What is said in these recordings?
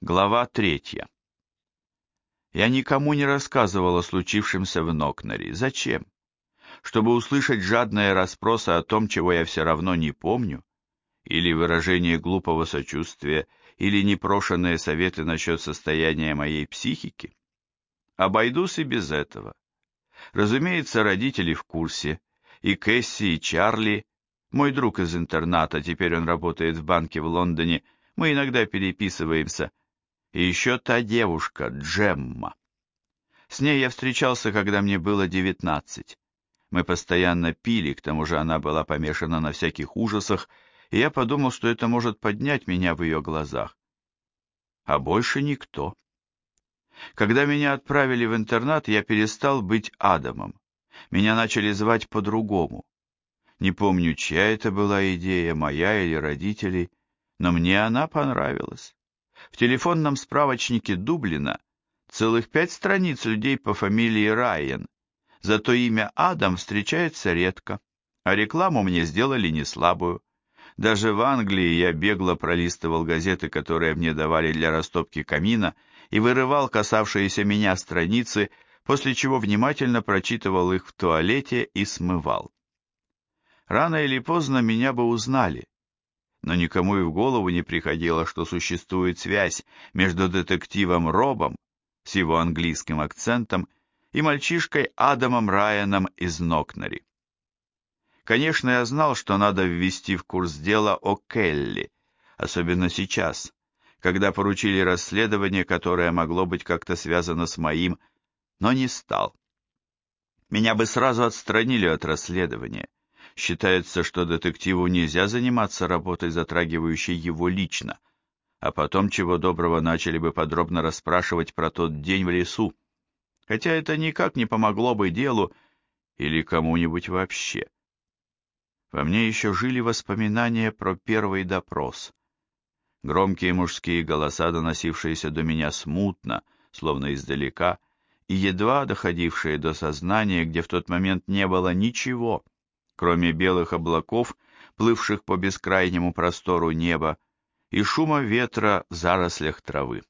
Глава 3. Я никому не рассказывал о случившемся в Нокнари. Зачем? Чтобы услышать жадные расспросы о том, чего я все равно не помню? Или выражение глупого сочувствия, или непрошенные советы насчет состояния моей психики? Обойдусь и без этого. Разумеется, родители в курсе, и Кэсси, и Чарли, мой друг из интерната, теперь он работает в банке в Лондоне, мы иногда переписываемся, и еще та девушка, Джемма. С ней я встречался, когда мне было 19. Мы постоянно пили, к тому же она была помешана на всяких ужасах, и я подумал, что это может поднять меня в ее глазах. А больше никто. Когда меня отправили в интернат, я перестал быть Адамом. Меня начали звать по-другому. Не помню, чья это была идея, моя или родителей, но мне она понравилась. В телефонном справочнике Дублина целых 5 страниц людей по фамилии Райан, зато имя Адам встречается редко, а рекламу мне сделали не слабую. Даже в Англии я бегло пролистывал газеты, которые мне давали для растопки камина, и вырывал касавшиеся меня страницы, после чего внимательно прочитывал их в туалете и смывал. Рано или поздно меня бы узнали, но никому и в голову не приходило, что существует связь между детективом Робом с его английским акцентом и мальчишкой Адамом Райаном из Нокнари. Конечно, я знал, что надо ввести в курс дела о Келли, особенно сейчас, когда поручили расследование, которое могло быть как-то связано с моим, но не стал. Меня бы сразу отстранили от расследования. Считается, что детективу нельзя заниматься работой, затрагивающей его лично, а потом, чего доброго, начали бы подробно расспрашивать про тот день в лесу, хотя это никак не помогло бы делу или кому-нибудь вообще. Во мне еще жили воспоминания про первый допрос. Громкие мужские голоса, доносившиеся до меня смутно, словно издалека, и едва доходившие до сознания, где в тот момент не было ничего, кроме белых облаков, плывших по бескрайнему простору неба, и шума ветра в зарослях травы.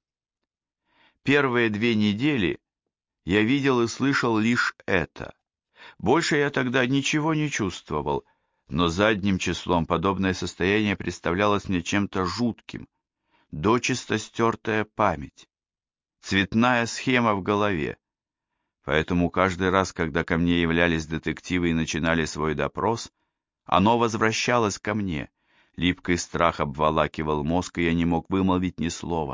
Первые 2 недели я видел и слышал лишь это. Больше я тогда ничего не чувствовал, но задним числом подобное состояние представлялось мне чем-то жутким, дочисто стертая память, цветная схема в голове. Поэтому каждый раз, когда ко мне являлись детективы и начинали свой допрос, оно возвращалось ко мне. Липкий страх обволакивал мозг, и я не мог вымолвить ни слова.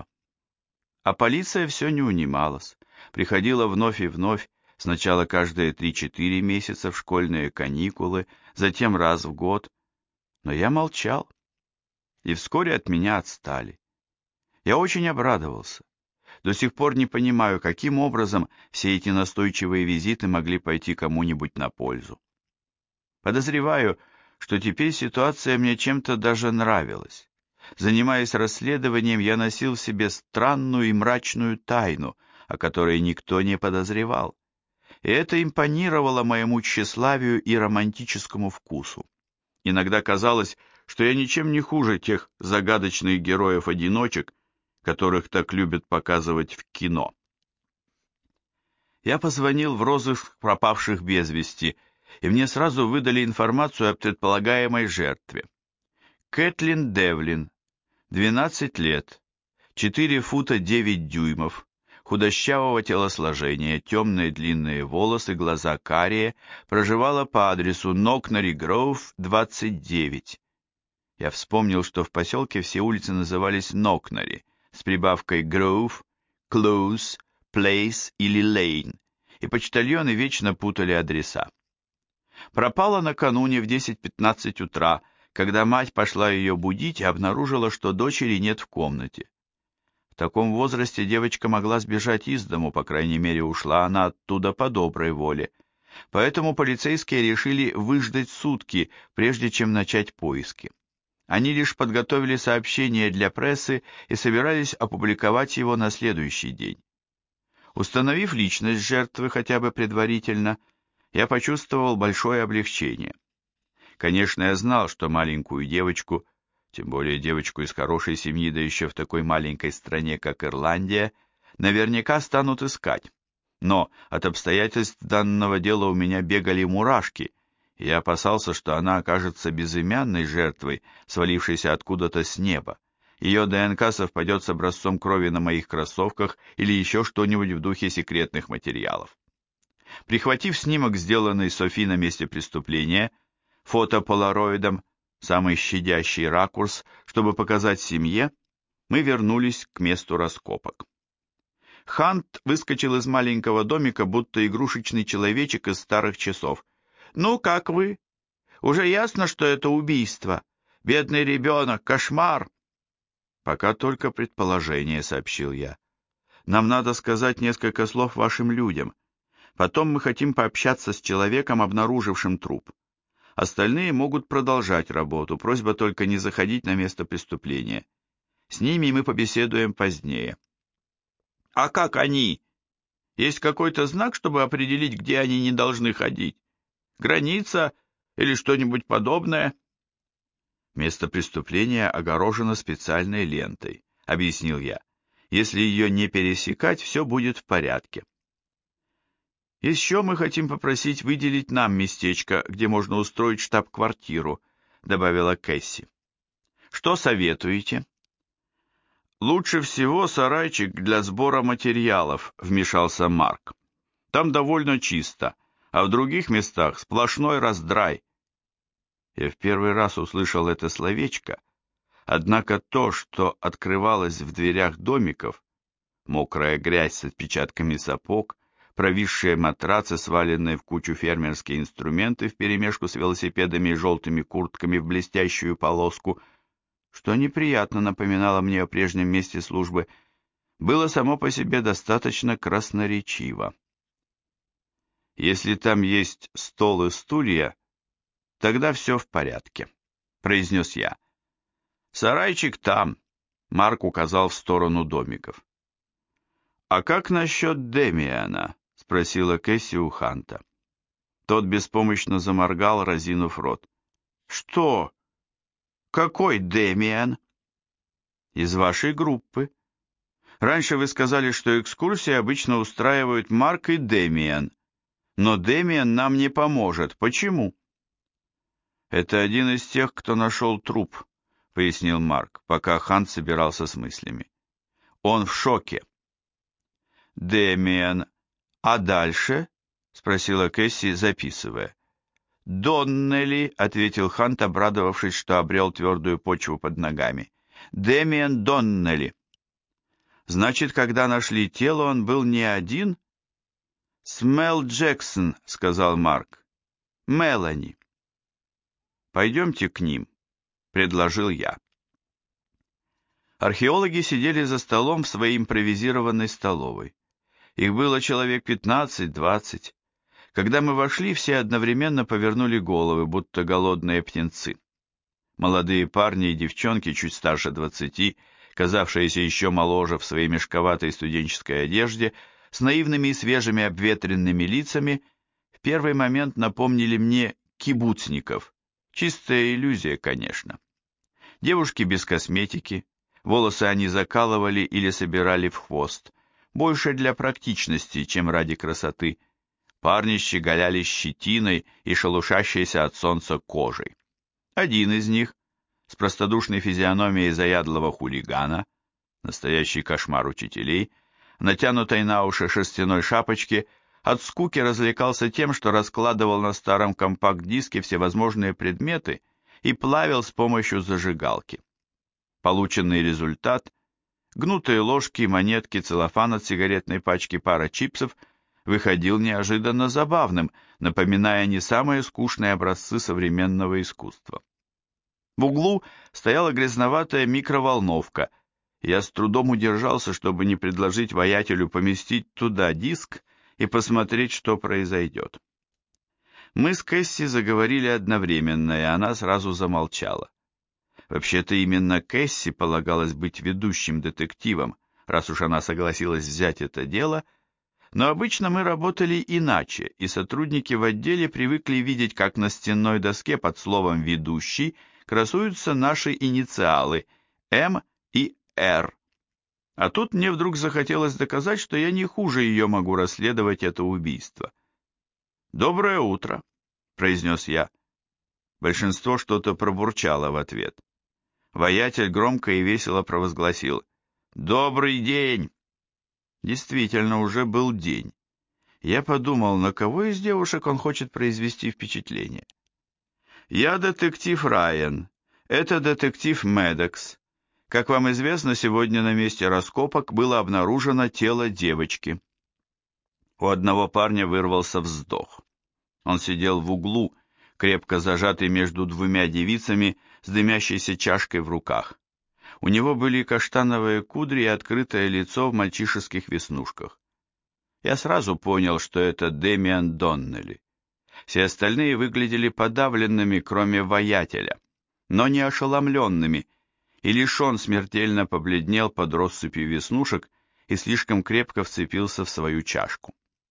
А полиция все не унималась. Приходила вновь и вновь, сначала каждые 3-4 месяца в школьные каникулы, затем раз в год. Но я молчал, и вскоре от меня отстали. Я очень обрадовался. До сих пор не понимаю, каким образом все эти настойчивые визиты могли пойти кому-нибудь на пользу. Подозреваю, что теперь ситуация мне чем-то даже нравилась. Занимаясь расследованием, я носил в себе странную и мрачную тайну, о которой никто не подозревал. И это импонировало моему тщеславию и романтическому вкусу. Иногда казалось, что я ничем не хуже тех загадочных героев-одиночек, которых так любят показывать в кино. Я позвонил в розыск пропавших без вести, и мне сразу выдали информацию о предполагаемой жертве. Кэтлин Девлин, 12 лет, 4 фута 9 дюймов, худощавого телосложения, темные длинные волосы, глаза карие, проживала по адресу Нокнари-Гроув, 29. Я вспомнил, что в поселке все улицы назывались Нокнари, с прибавкой Grove, Close, Place или Lane, и почтальоны вечно путали адреса. Пропала накануне в 10:15 утра, когда мать пошла ее будить и обнаружила, что дочери нет в комнате. В таком возрасте девочка могла сбежать из дому, по крайней мере, ушла она оттуда по доброй воле. Поэтому полицейские решили выждать сутки, прежде чем начать поиски. Они лишь подготовили сообщение для прессы и собирались опубликовать его на следующий день. Установив личность жертвы хотя бы предварительно, я почувствовал большое облегчение. Конечно, я знал, что маленькую девочку Тем более девочку из хорошей семьи, да еще в такой маленькой стране, как Ирландия, наверняка станут искать. Но от обстоятельств данного дела у меня бегали мурашки, и я опасался, что она окажется безымянной жертвой, свалившейся откуда-то с неба. Ее ДНК совпадет с образцом крови на моих кроссовках или еще что-нибудь в духе секретных материалов. Прихватив снимок, сделанный Софи на месте преступления, фотополароидом, самый щадящий ракурс, чтобы показать семье, мы вернулись к месту раскопок. Хант выскочил из маленького домика, будто игрушечный человечек из старых часов. «Ну, как вы? Уже ясно, что это убийство? Бедный ребенок, кошмар!» «Пока только предположение», — сообщил я. «Нам надо сказать несколько слов вашим людям. Потом мы хотим пообщаться с человеком, обнаружившим труп. Остальные могут продолжать работу, просьба только не заходить на место преступления. С ними мы побеседуем позднее». «А как они? Есть какой-то знак, чтобы определить, где они не должны ходить? Граница или что-нибудь подобное?» «Место преступления огорожено специальной лентой», — объяснил я. «Если ее не пересекать, все будет в порядке». «Еще мы хотим попросить выделить нам местечко, где можно устроить штаб-квартиру», — добавила Кэсси. «Что советуете?» «Лучше всего сарайчик для сбора материалов», — вмешался Марк. «Там довольно чисто, а в других местах сплошной раздрай». Я в первый раз услышал это словечко, однако то, что открывалось в дверях домиков, мокрая грязь с отпечатками сапог, провисшие матрацы, сваленные в кучу фермерские инструменты вперемешку с велосипедами и желтыми куртками в блестящую полоску, что неприятно напоминало мне о прежнем месте службы, было само по себе достаточно красноречиво. «Если там есть стол и стулья, тогда все в порядке», — произнес я. «Сарайчик там», — Марк указал в сторону домиков. «А как насчет Демиана?» — спросила Кэсси у Ханта. Тот беспомощно заморгал, разинув рот. «Что? Какой Демиан?» «Из вашей группы. Раньше вы сказали, что экскурсии обычно устраивают Марк и Демиан, но Демиан нам не поможет. Почему?» «Это один из тех, кто нашел труп», — пояснил Марк, пока Хант собирался с мыслями. «Он в шоке». «Демиан, а дальше?» — спросила Кэсси, записывая. «Доннелли», — ответил Хант, обрадовавшись, что обрел твердую почву под ногами. «Демиан Доннелли». «Значит, когда нашли тело, он был не один?» «С Мел Джексон», — сказал Марк. «Мелани». «Пойдемте к ним», — предложил я. Археологи сидели за столом в своей импровизированной столовой. Их было человек 15-20. Когда мы вошли, все одновременно повернули головы, будто голодные птенцы. Молодые парни и девчонки, чуть старше 20, казавшиеся еще моложе в своей мешковатой студенческой одежде, с наивными и свежими обветренными лицами, в первый момент напомнили мне кибуцников. Чистая иллюзия, конечно. Девушки без косметики, волосы они закалывали или собирали в хвост, больше для практичности, чем ради красоты. Парни щеголяли щетиной и шелушащейся от солнца кожей. Один из них, с простодушной физиономией заядлого хулигана, настоящий кошмар учителей, натянутой на уши шерстяной шапочке, от скуки развлекался тем, что раскладывал на старом компакт-диске всевозможные предметы и плавил с помощью зажигалки. Полученный результат — гнутые ложки, монетки, целлофан от сигаретной пачки, пара чипсов — выходил неожиданно забавным, напоминая не самые скучные образцы современного искусства. В углу стояла грязноватая микроволновка. Я с трудом удержался, чтобы не предложить воятелю поместить туда диск и посмотреть, что произойдет. Мы с Кэсси заговорили одновременно, и она сразу замолчала. Вообще-то именно Кэсси полагалось быть ведущим детективом, раз уж она согласилась взять это дело, но обычно мы работали иначе, и сотрудники в отделе привыкли видеть, как на стенной доске под словом «ведущий» красуются наши инициалы М и Р. А тут мне вдруг захотелось доказать, что я не хуже ее могу расследовать это убийство. «Доброе утро», — произнес я. Большинство что-то пробурчало в ответ. Воятель громко и весело провозгласил: «Добрый день!» Действительно, уже был день. Я подумал, на кого из девушек он хочет произвести впечатление. «Я детектив Райан. Это детектив Медекс. Как вам известно, сегодня на месте раскопок было обнаружено тело девочки». У одного парня вырвался вздох. Он сидел в углу, крепко зажатый между двумя девицами с дымящейся чашкой в руках. У него были каштановые кудри и открытое лицо в мальчишеских веснушках. Я сразу понял, что это Дэмиан Доннелли. Все остальные выглядели подавленными, кроме воятеля, но не ошеломленными, и лишь он смертельно побледнел под россыпью веснушек и слишком крепко вцепился в свою чашку.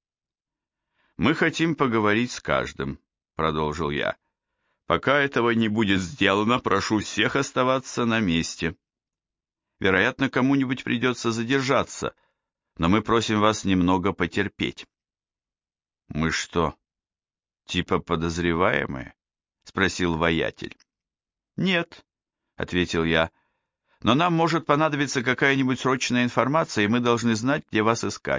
«Мы хотим поговорить с каждым», — продолжил я. «Пока этого не будет сделано, прошу всех оставаться на месте. Вероятно, кому-нибудь придется задержаться, но мы просим вас немного потерпеть». «Мы что, типа подозреваемые?» — спросил воятель. «Нет», — ответил я, — «но нам может понадобиться какая-нибудь срочная информация, и мы должны знать, где вас искать».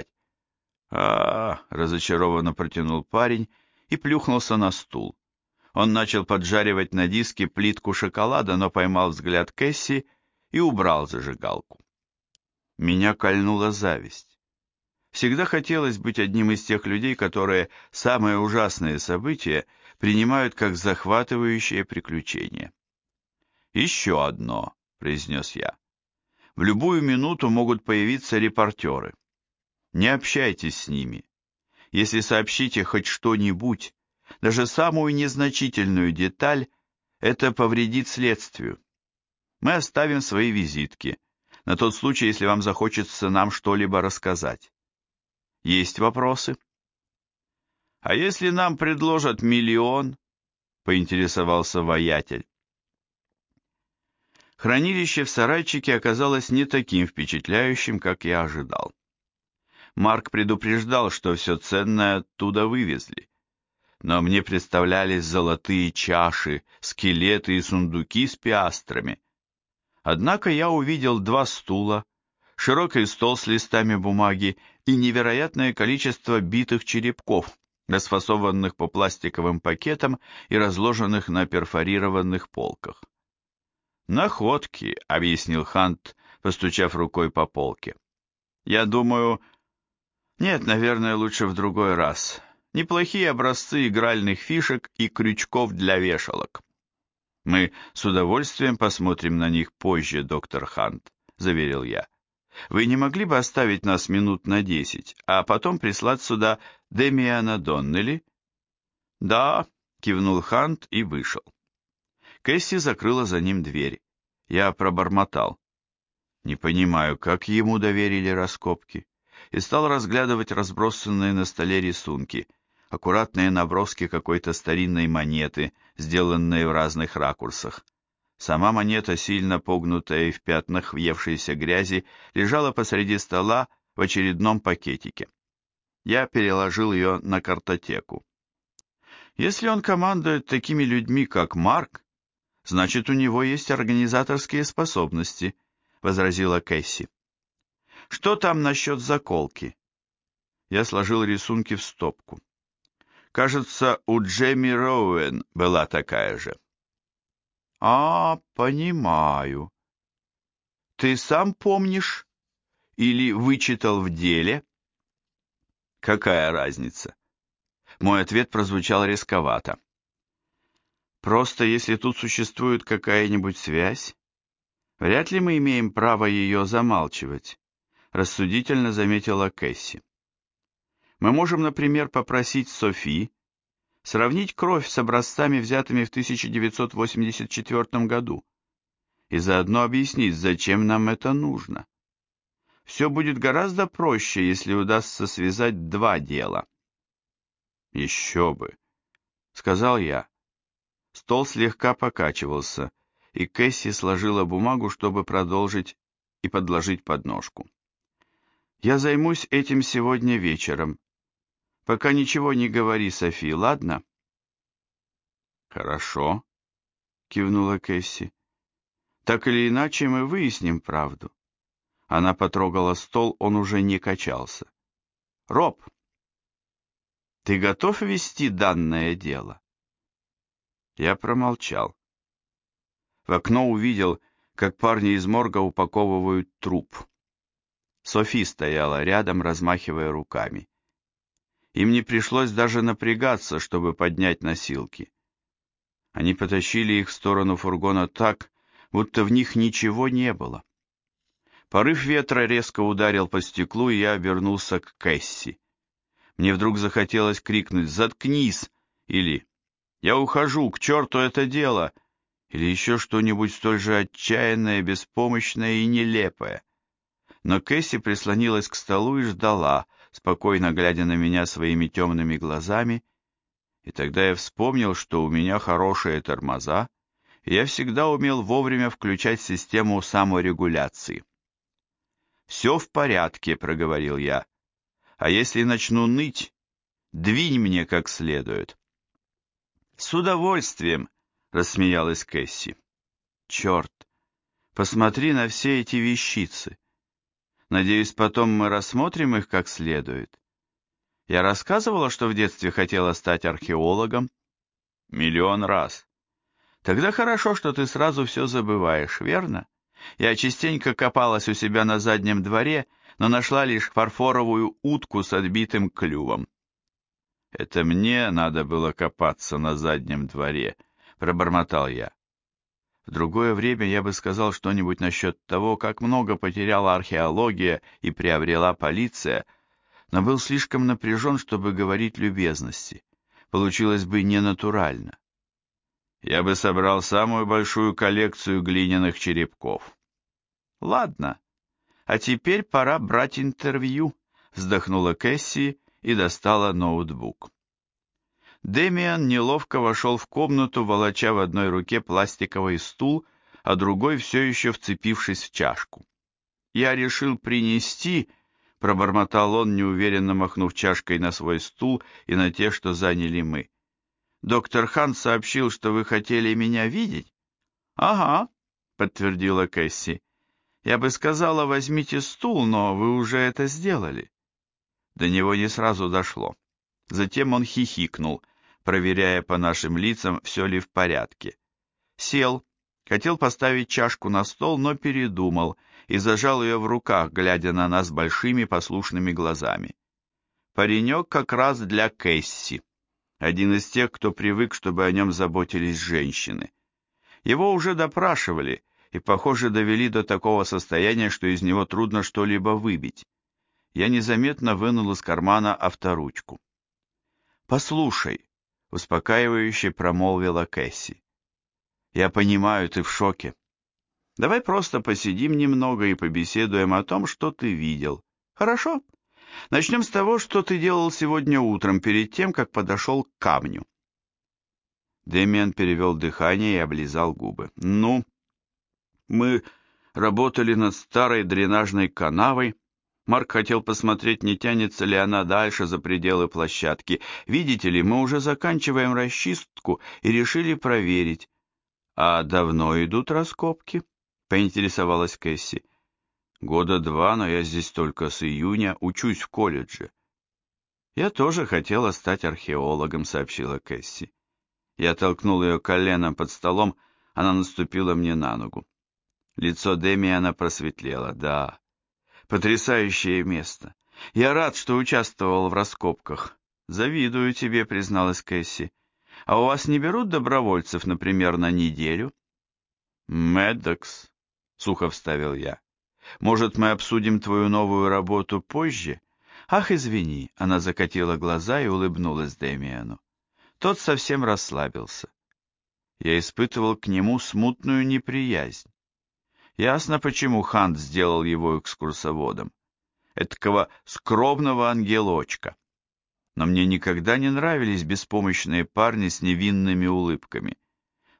Разочарованно протянул парень и плюхнулся на стул. Он начал поджаривать на диске плитку шоколада, но поймал взгляд Кэсси и убрал зажигалку. Меня кольнула зависть. Всегда хотелось быть одним из тех людей, которые самые ужасные события принимают как захватывающее приключение. «Еще одно», — произнес я. «В любую минуту могут появиться репортеры. Не общайтесь с ними. Если сообщите хоть что-нибудь, даже самую незначительную деталь, это повредит следствию. Мы оставим свои визитки, на тот случай, если вам захочется нам что-либо рассказать. Есть вопросы?» «А если нам предложат 1 000 000?» — поинтересовался воятель. Хранилище в сарайчике оказалось не таким впечатляющим, как я ожидал. Марк предупреждал, что все ценное оттуда вывезли. Но мне представлялись золотые чаши, скелеты и сундуки с пиастрами. Однако я увидел 2 стула, широкий стол с листами бумаги и невероятное количество битых черепков, расфасованных по пластиковым пакетам и разложенных на перфорированных полках. «Находки», — объяснил Хант, постучав рукой по полке. «Я думаю...» «Нет, наверное, лучше в другой раз. Неплохие образцы игральных фишек и крючков для вешалок». «Мы с удовольствием посмотрим на них позже, доктор Хант», — заверил я. «Вы не могли бы оставить нас минут на 10, а потом прислать сюда Дэмиана Доннелли?» «Да», — кивнул Хант и вышел. Кэсси закрыла за ним дверь. Я пробормотал: «Не понимаю, как ему доверили раскопки», и стал разглядывать разбросанные на столе рисунки, аккуратные наброски какой-то старинной монеты, сделанные в разных ракурсах. Сама монета, сильно погнутая и в пятнах въевшейся грязи, лежала посреди стола в очередном пакетике. Я переложил ее на картотеку. Если он командует такими людьми, как Марк, значит, у него есть организаторские способности, возразила Кэсси. Что там насчет заколки? Я сложил рисунки в стопку. Кажется, у Джейми Роуэн была такая же. Понимаю. Ты сам помнишь? Или вычитал в деле? Какая разница? Мой ответ прозвучал рисковато. Просто если тут существует какая-нибудь связь, вряд ли мы имеем право ее замалчивать, рассудительно заметила Кэсси. Мы можем, например, попросить Софи сравнить кровь с образцами, взятыми в 1984 году, и заодно объяснить, зачем нам это нужно. Все будет гораздо проще, если удастся связать 2 дела. «Еще бы», — сказал я. Стол слегка покачивался, и Кэсси сложила бумагу, чтобы продолжить и подложить подножку. «Я займусь этим сегодня вечером. Пока ничего не говори, Софи, ладно?» «Хорошо», — кивнула Кэсси. «Так или иначе мы выясним правду». Она потрогала стол, он уже не качался. «Роб, ты готов вести данное дело?» Я промолчал. В окно увидел, как парни из морга упаковывают труп. Софи стояла рядом, размахивая руками. Им не пришлось даже напрягаться, чтобы поднять носилки. Они потащили их в сторону фургона так, будто в них ничего не было. Порыв ветра резко ударил по стеклу, и я обернулся к Кэсси. Мне вдруг захотелось крикнуть «Заткнись!» или «Я ухожу, к черту это дело!» или еще что-нибудь столь же отчаянное, беспомощное и нелепое. Но Кэсси прислонилась к столу и ждала, спокойно глядя на меня своими темными глазами, и тогда я вспомнил, что у меня хорошие тормоза, и я всегда умел вовремя включать систему саморегуляции. «Все в порядке», — проговорил я, — «а если начну ныть, двинь мне как следует». «С удовольствием», — рассмеялась Кэсси. «Черт, посмотри на все эти вещицы. Надеюсь, потом мы рассмотрим их как следует. Я рассказывала, что в детстве хотела стать археологом? Миллион раз. Тогда хорошо, что ты сразу все забываешь, верно? Я частенько копалась у себя на заднем дворе, но нашла лишь фарфоровую утку с отбитым клювом. Это мне надо было копаться на заднем дворе, пробормотал я. В другое время я бы сказал что-нибудь насчет того, как много потеряла археология и приобрела полиция, но был слишком напряжен, чтобы говорить любезности. Получилось бы ненатурально. Я бы собрал самую большую коллекцию глиняных черепков. Ладно, а теперь пора брать интервью, вздохнула Кэсси и достала ноутбук. Дэмиан неловко вошел в комнату, волоча в одной руке пластиковый стул, а другой все еще вцепившись в чашку. «Я решил принести», — пробормотал он, неуверенно махнув чашкой на свой стул и на те, что заняли мы. «Доктор Хан сообщил, что вы хотели меня видеть?» «Ага», — подтвердила Кэсси. «Я бы сказала, возьмите стул, но вы уже это сделали». До него не сразу дошло. Затем он хихикнул, проверяя по нашим лицам, все ли в порядке. Сел, хотел поставить чашку на стол, но передумал и зажал ее в руках, глядя на нас большими послушными глазами. Паренек как раз для Кэсси. Один из тех, кто привык, чтобы о нем заботились женщины. Его уже допрашивали и, похоже, довели до такого состояния, что из него трудно что-либо выбить. Я незаметно вынул из кармана авторучку. «Послушай», — успокаивающе промолвила Кэсси. «Я понимаю, ты в шоке. Давай просто посидим немного и побеседуем о том, что ты видел. Хорошо? Начнем с того, что ты делал сегодня утром, перед тем, как подошел к камню». Дэмиан перевел дыхание и облизал губы. «Ну, мы работали над старой дренажной канавой. Марк хотел посмотреть, не тянется ли она дальше за пределы площадки. Видите ли, мы уже заканчиваем расчистку и решили проверить». «А давно идут раскопки?» — поинтересовалась Кэсси. «Года 2, но я здесь только с июня, учусь в колледже». «Я тоже хотела стать археологом», — сообщила Кэсси. Я толкнул ее коленом под столом, она наступила мне на ногу. Лицо Дэмиана просветлело. «Да, потрясающее место. Я рад, что участвовал в раскопках. Завидую тебе», — призналась Кэсси. «А у вас не берут добровольцев, например, на неделю?» «Мэддокс», — сухо вставил я. «Может, мы обсудим твою новую работу позже?» «Ах, извини», — она закатила глаза и улыбнулась Дэмиану. Тот совсем расслабился. Я испытывал к нему смутную неприязнь. Ясно, почему Хант сделал его экскурсоводом. Эдакого скромного ангелочка. Но мне никогда не нравились беспомощные парни с невинными улыбками.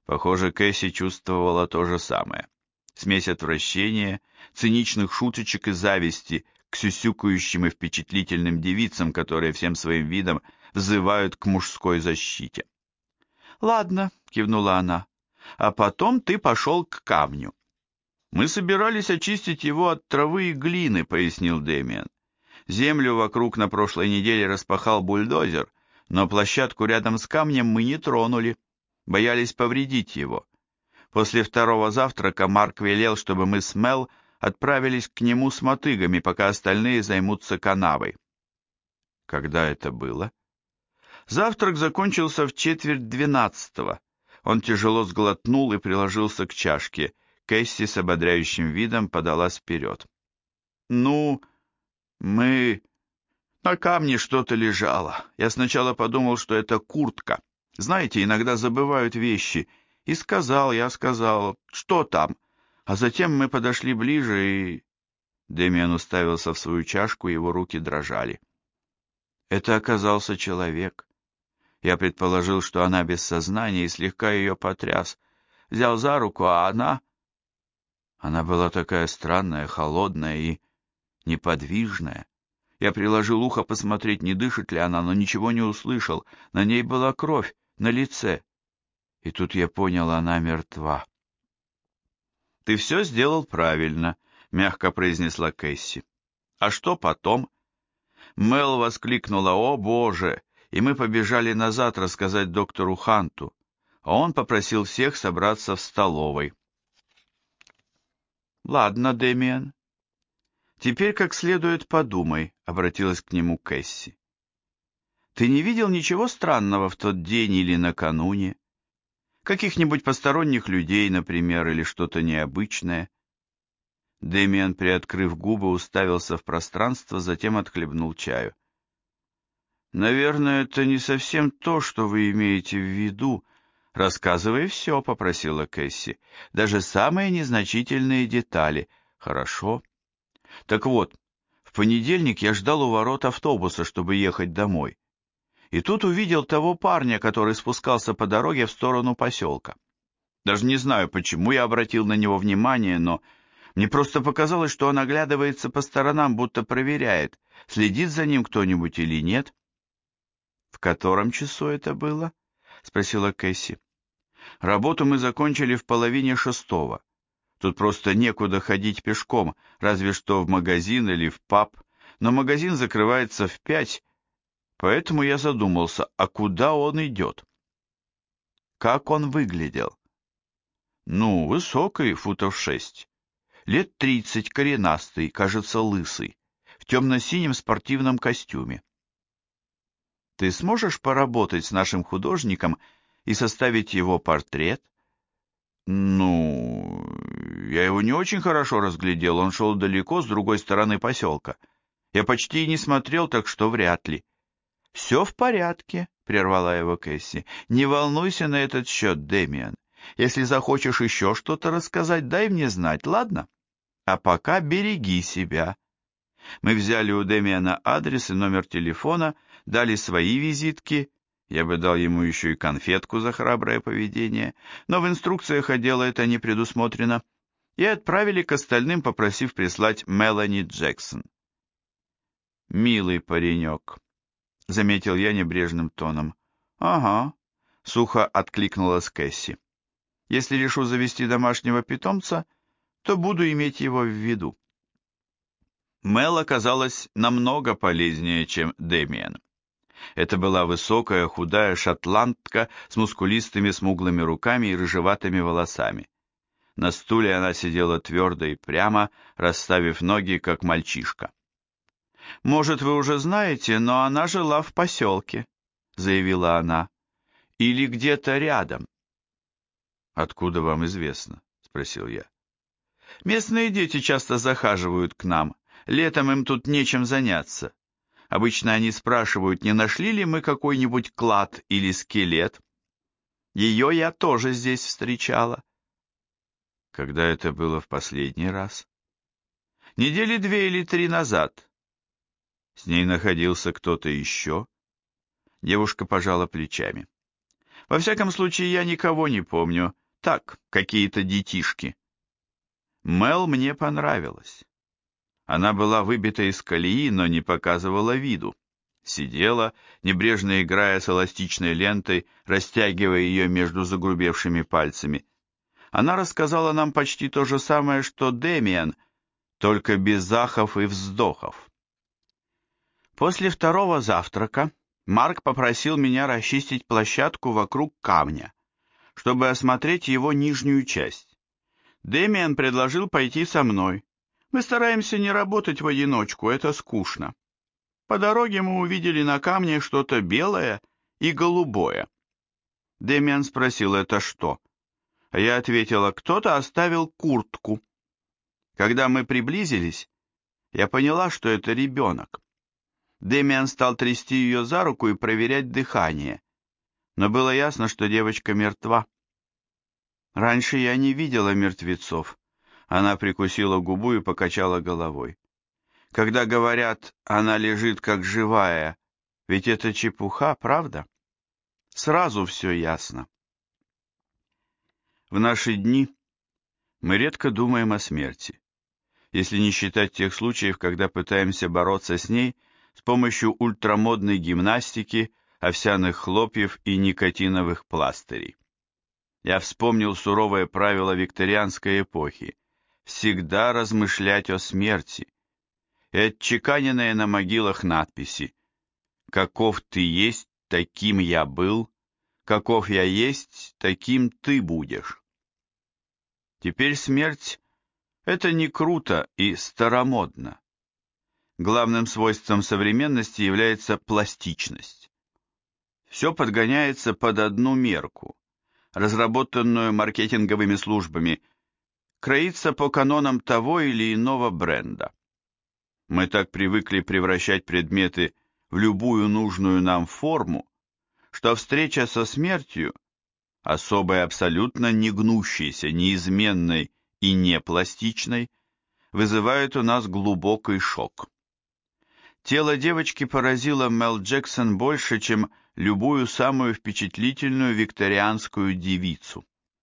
Похоже, Кэсси чувствовала то же самое. Смесь отвращения, циничных шуточек и зависти к сюсюкающим и впечатлительным девицам, которые всем своим видом взывают к мужской защите. «Ладно», — кивнула она, — «а потом ты пошел к камню». «Мы собирались очистить его от травы и глины», — пояснил Дэмиан. «Землю вокруг на прошлой неделе распахал бульдозер, но площадку рядом с камнем мы не тронули, боялись повредить его. После второго завтрака Марк велел, чтобы мы с Мел отправились к нему с мотыгами, пока остальные займутся канавой». «Когда это было?» «Завтрак закончился в 11:45. Он тяжело сглотнул и приложился к чашке. Кэсси с ободряющим видом подалась вперед. «Ну, мы... На камне что-то лежало. Я сначала подумал, что это куртка. Знаете, иногда забывают вещи. И я сказал, что там? А затем мы подошли ближе и...» Дэмиан уставился в свою чашку, его руки дрожали. Это оказался человек. Я предположил, что она без сознания, и слегка ее потряс. Взял за руку, а она... Она была такая странная, холодная и неподвижная. Я приложил ухо посмотреть, не дышит ли она, но ничего не услышал. На ней была кровь, на лице. И тут я понял, она мертва. «Ты все сделал правильно», — мягко произнесла Кэсси. «А что потом?» Мел воскликнула: «О, Боже!» И мы побежали назад рассказать доктору Ханту, а он попросил всех собраться в столовой. «Ладно, Дэмиан, теперь как следует подумай», — обратилась к нему Кэсси. «Ты не видел ничего странного в тот день или накануне? Каких-нибудь посторонних людей, например, или что-то необычное?» Дэмиан, приоткрыв губы, уставился в пространство, затем отхлебнул чаю. «Наверное, это не совсем то, что вы имеете в виду. Рассказывай все», — попросила Кэсси. «Даже самые незначительные детали. Хорошо? Так вот, в понедельник я ждал у ворот автобуса, чтобы ехать домой. И тут увидел того парня, который спускался по дороге в сторону поселка. Даже не знаю, почему я обратил на него внимание, но мне просто показалось, что он оглядывается по сторонам, будто проверяет, следит за ним кто-нибудь или нет». «В котором часу это было?» — спросила Кэсси. «Работу мы закончили в 5:30. Тут просто некуда ходить пешком, разве что в магазин или в паб, но магазин закрывается в 5, поэтому я задумался, а куда он идет?» «Как он выглядел?» «Ну, высокий, 6 футов. Лет 30, коренастый, кажется, лысый, в темно-синем спортивном костюме». «Ты сможешь поработать с нашим художником и составить его портрет?» «Ну, я его не очень хорошо разглядел, он шел далеко, с другой стороны поселка. Я почти и не смотрел, так что вряд ли». «Все в порядке», — прервала его Кэсси. «Не волнуйся на этот счет, Дэмиан. Если захочешь еще что-то рассказать, дай мне знать, ладно? А пока береги себя». Мы взяли у Дэмиана адрес и номер телефона, дали свои визитки, я бы дал ему еще и конфетку за храброе поведение, но в инструкциях отдела это не предусмотрено, и отправили к остальным, попросив прислать Мелани Джексон. «Милый паренек», — заметил я небрежным тоном. «Ага», — сухо откликнулась Кэсси. «Если решу завести домашнего питомца, то буду иметь его в виду». Мел оказалась намного полезнее, чем Дэмиан. Это была высокая, худая шотландка с мускулистыми смуглыми руками и рыжеватыми волосами. На стуле она сидела твердо и прямо, расставив ноги, как мальчишка. «Может, вы уже знаете, но она жила в поселке», — заявила она. «Или где-то рядом». «Откуда вам известно?» — спросил я. «Местные дети часто захаживают к нам. Летом им тут нечем заняться. Обычно они спрашивают, не нашли ли мы какой-нибудь клад или скелет. Ее я тоже здесь встречала». «Когда это было в последний раз?» «Недели 2 или 3 назад». «С ней находился кто-то еще?» Девушка пожала плечами. Во всяком случае, я никого не помню. Так, какие-то детишки. Мел мне понравилась. Она была выбита из колеи, но не показывала виду. Сидела, небрежно играя с эластичной лентой, растягивая ее между загрубевшими пальцами. Она рассказала нам почти то же самое, что Дэмиан, только без ахов и вздохов. После второго завтрака Марк попросил меня расчистить площадку вокруг камня, чтобы осмотреть его нижнюю часть. Дэмиан предложил пойти со мной. Мы стараемся не работать в одиночку, это скучно. По дороге мы увидели на камне что-то белое и голубое. Дэмиан спросил, это что? А я ответила, кто-то оставил куртку. Когда мы приблизились, я поняла, что это ребенок. Дэмиан стал трясти ее за руку и проверять дыхание, но было ясно, что девочка мертва. Раньше я не видела мертвецов. Она прикусила губу и покачала головой. Когда говорят, она лежит как живая, ведь это чепуха, правда? Сразу все ясно. В наши дни мы редко думаем о смерти, если не считать тех случаев, когда пытаемся бороться с ней с помощью ультрамодной гимнастики, овсяных хлопьев и никотиновых пластырей. Я вспомнил суровое правило викторианской эпохи – всегда размышлять о смерти, и отчеканенные на могилах надписи «Каков ты есть, таким я был, каков я есть, таким ты будешь». Теперь смерть – это не круто и старомодно. Главным свойством современности является пластичность. Все подгоняется под одну мерку, разработанную маркетинговыми службами, кроится по канонам того или иного бренда. Мы так привыкли превращать предметы в любую нужную нам форму, что встреча со смертью, особой абсолютно не гнущейся, неизменной и не пластичной, вызывает у нас глубокий шок. Тело девочки поразило Мел Джексон больше, чем любую самую впечатлительную викторианскую девицу.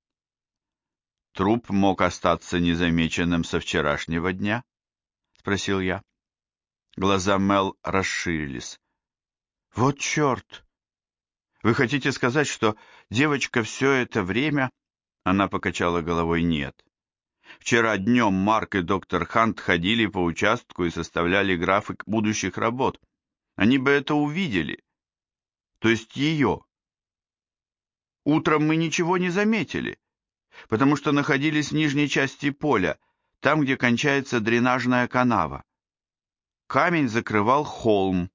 «Труп мог остаться незамеченным со вчерашнего дня?» — спросил я. Глаза Мел расширились. «Вот черт! Вы хотите сказать, что девочка все это время...» Она покачала головой «нет». Вчера днем Марк и доктор Хант ходили по участку и составляли график будущих работ. Они бы это увидели. То есть ее. Утром мы ничего не заметили, потому что находились в нижней части поля, там, где кончается дренажная канава. Камень закрывал холм.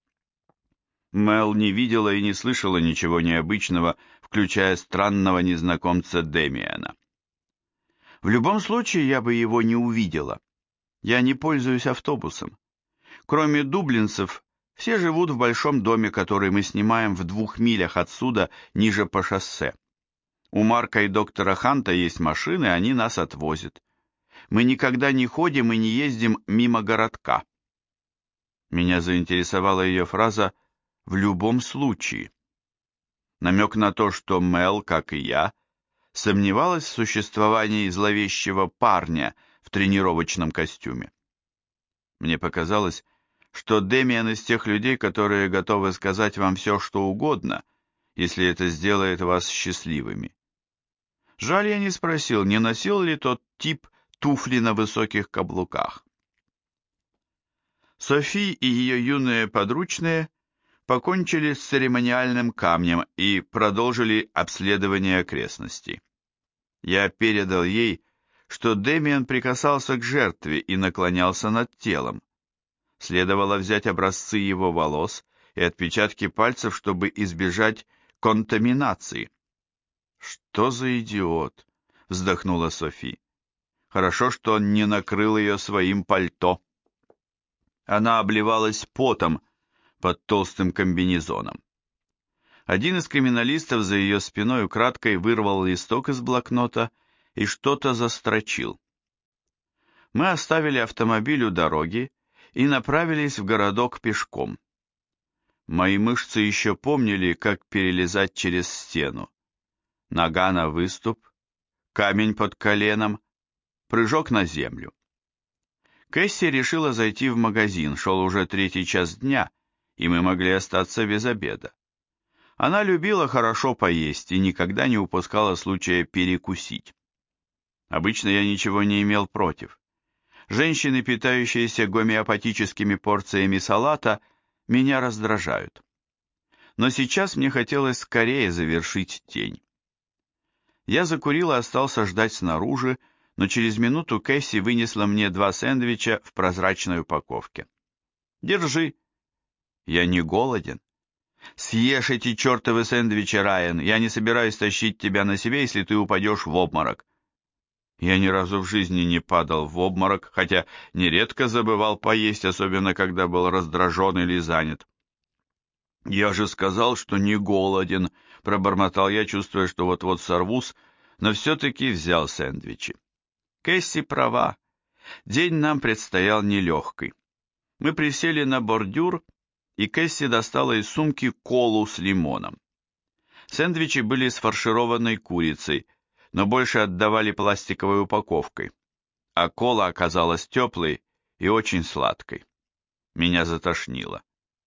Мел не видела и не слышала ничего необычного, включая странного незнакомца Дэмиана. В любом случае я бы его не увидела. Я не пользуюсь автобусом. Кроме дублинцев, все живут в большом доме, который мы снимаем в 2 милях отсюда, ниже по шоссе. У Марка и доктора Ханта есть машины, они нас отвозят. Мы никогда не ходим и не ездим мимо городка. Меня заинтересовала ее фраза «в любом случае». Намек на то, что Мел, как и я, сомневалась в существовании зловещего парня в тренировочном костюме. Мне показалось, что Дэмиан из тех людей, которые готовы сказать вам все, что угодно, если это сделает вас счастливыми. Жаль, я не спросил, не носил ли тот тип туфли на высоких каблуках. Софи и ее юные подручные покончили с церемониальным камнем и продолжили обследование окрестностей. Я передал ей, что Дэмиан прикасался к жертве и наклонялся над телом. Следовало взять образцы его волос и отпечатки пальцев, чтобы избежать контаминации. «Что за идиот?» — вздохнула Софи. «Хорошо, что он не накрыл ее своим пальто». Она обливалась потом под толстым комбинезоном. Один из криминалистов за ее спиной украдкой вырвал листок из блокнота и что-то застрочил. Мы оставили автомобиль у дороги и направились в городок пешком. Мои мышцы еще помнили, как перелезать через стену. Нога на выступ, камень под коленом, прыжок на землю. Кэсси решила зайти в магазин, шел уже 3-й час дня, и мы могли остаться без обеда. Она любила хорошо поесть и никогда не упускала случая перекусить. Обычно я ничего не имел против. Женщины, питающиеся гомеопатическими порциями салата, меня раздражают. Но сейчас мне хотелось скорее завершить день. Я закурил и остался ждать снаружи, но через минуту Кэсси вынесла мне 2 сэндвича в прозрачной упаковке. «Держи». «Я не голоден». «Съешь эти чертовы сэндвичи, Райан, я не собираюсь тащить тебя на себе, если ты упадешь в обморок». Я ни разу в жизни не падал в обморок, хотя нередко забывал поесть, особенно когда был раздражен или занят. «Я же сказал, что не голоден», — пробормотал я, чувствуя, что вот-вот сорвусь, но все-таки взял сэндвичи. Кэсси права. День нам предстоял нелегкий. Мы присели на бордюр, и Кэсси достала из сумки колу с лимоном. Сэндвичи были с фаршированной курицей, но больше отдавали пластиковой упаковкой, а кола оказалась теплой и очень сладкой. Меня затошнило.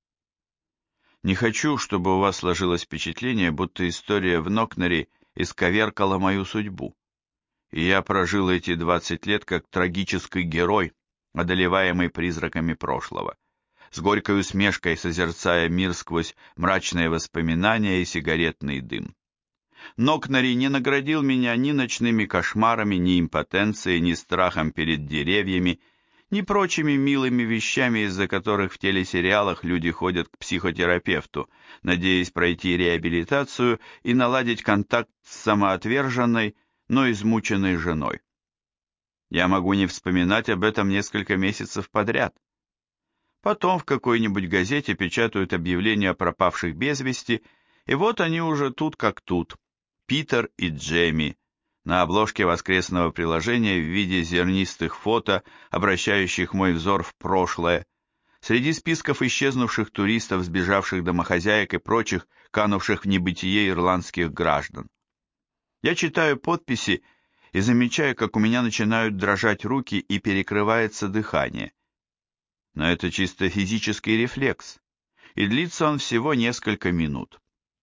Не хочу, чтобы у вас сложилось впечатление, будто история в Нокнере исковеркала мою судьбу. И я прожил эти 20 лет как трагический герой, одолеваемый призраками прошлого, с горькой усмешкой созерцая мир сквозь мрачные воспоминания и сигаретный дым. Нокнери не наградил меня ни ночными кошмарами, ни импотенцией, ни страхом перед деревьями, ни прочими милыми вещами, из-за которых в телесериалах люди ходят к психотерапевту, надеясь пройти реабилитацию и наладить контакт с самоотверженной, но измученной женой. Я могу не вспоминать об этом несколько месяцев подряд. Потом в какой-нибудь газете печатают объявления о пропавших без вести, и вот они уже тут как тут, Питер и Джейми, на обложке воскресного приложения в виде зернистых фото, обращающих мой взор в прошлое, среди списков исчезнувших туристов, сбежавших домохозяек и прочих, канувших в небытие ирландских граждан. Я читаю подписи и замечаю, как у меня начинают дрожать руки и перекрывается дыхание. Но это чисто физический рефлекс, и длится он всего несколько минут.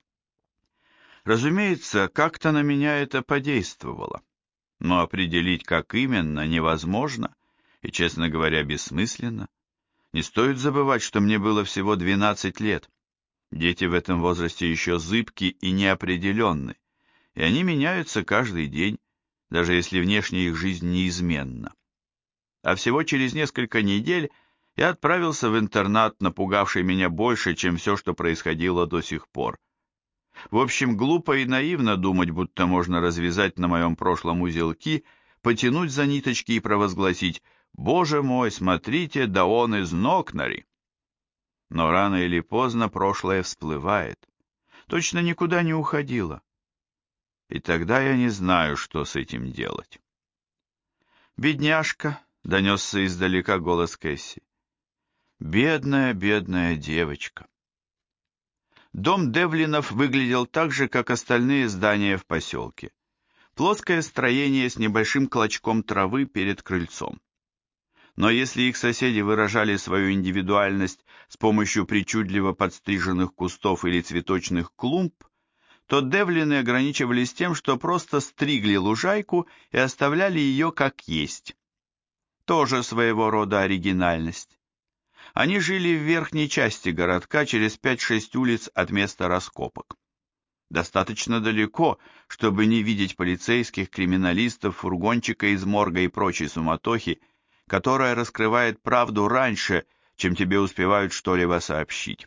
Разумеется, как-то на меня это подействовало, но определить, как именно, невозможно и, честно говоря, бессмысленно. Не стоит забывать, что мне было всего 12 лет. Дети в этом возрасте еще зыбки и неопределенны, и они меняются каждый день, даже если внешне их жизнь неизменна. А всего через несколько недель я отправился в интернат, напугавший меня больше, чем все, что происходило до сих пор. В общем, глупо и наивно думать, будто можно развязать на моем прошлом узелки, потянуть за ниточки и провозгласить «Боже мой, смотрите, да он из Нокнери!» Но рано или поздно прошлое всплывает, точно никуда не уходило. И тогда я не знаю, что с этим делать. «Бедняжка», — донесся издалека голос Кэсси. «Бедная, бедная девочка». Дом Девлинов выглядел так же, как остальные здания в поселке. Плоское строение с небольшим клочком травы перед крыльцом. Но если их соседи выражали свою индивидуальность с помощью причудливо подстриженных кустов или цветочных клумб, то Девлины ограничивались тем, что просто стригли лужайку и оставляли ее как есть. Тоже своего рода оригинальность. Они жили в верхней части городка, через 5-6 улиц от места раскопок. Достаточно далеко, чтобы не видеть полицейских, криминалистов, фургончика из морга и прочей суматохи, которая раскрывает правду раньше, чем тебе успевают что-либо сообщить.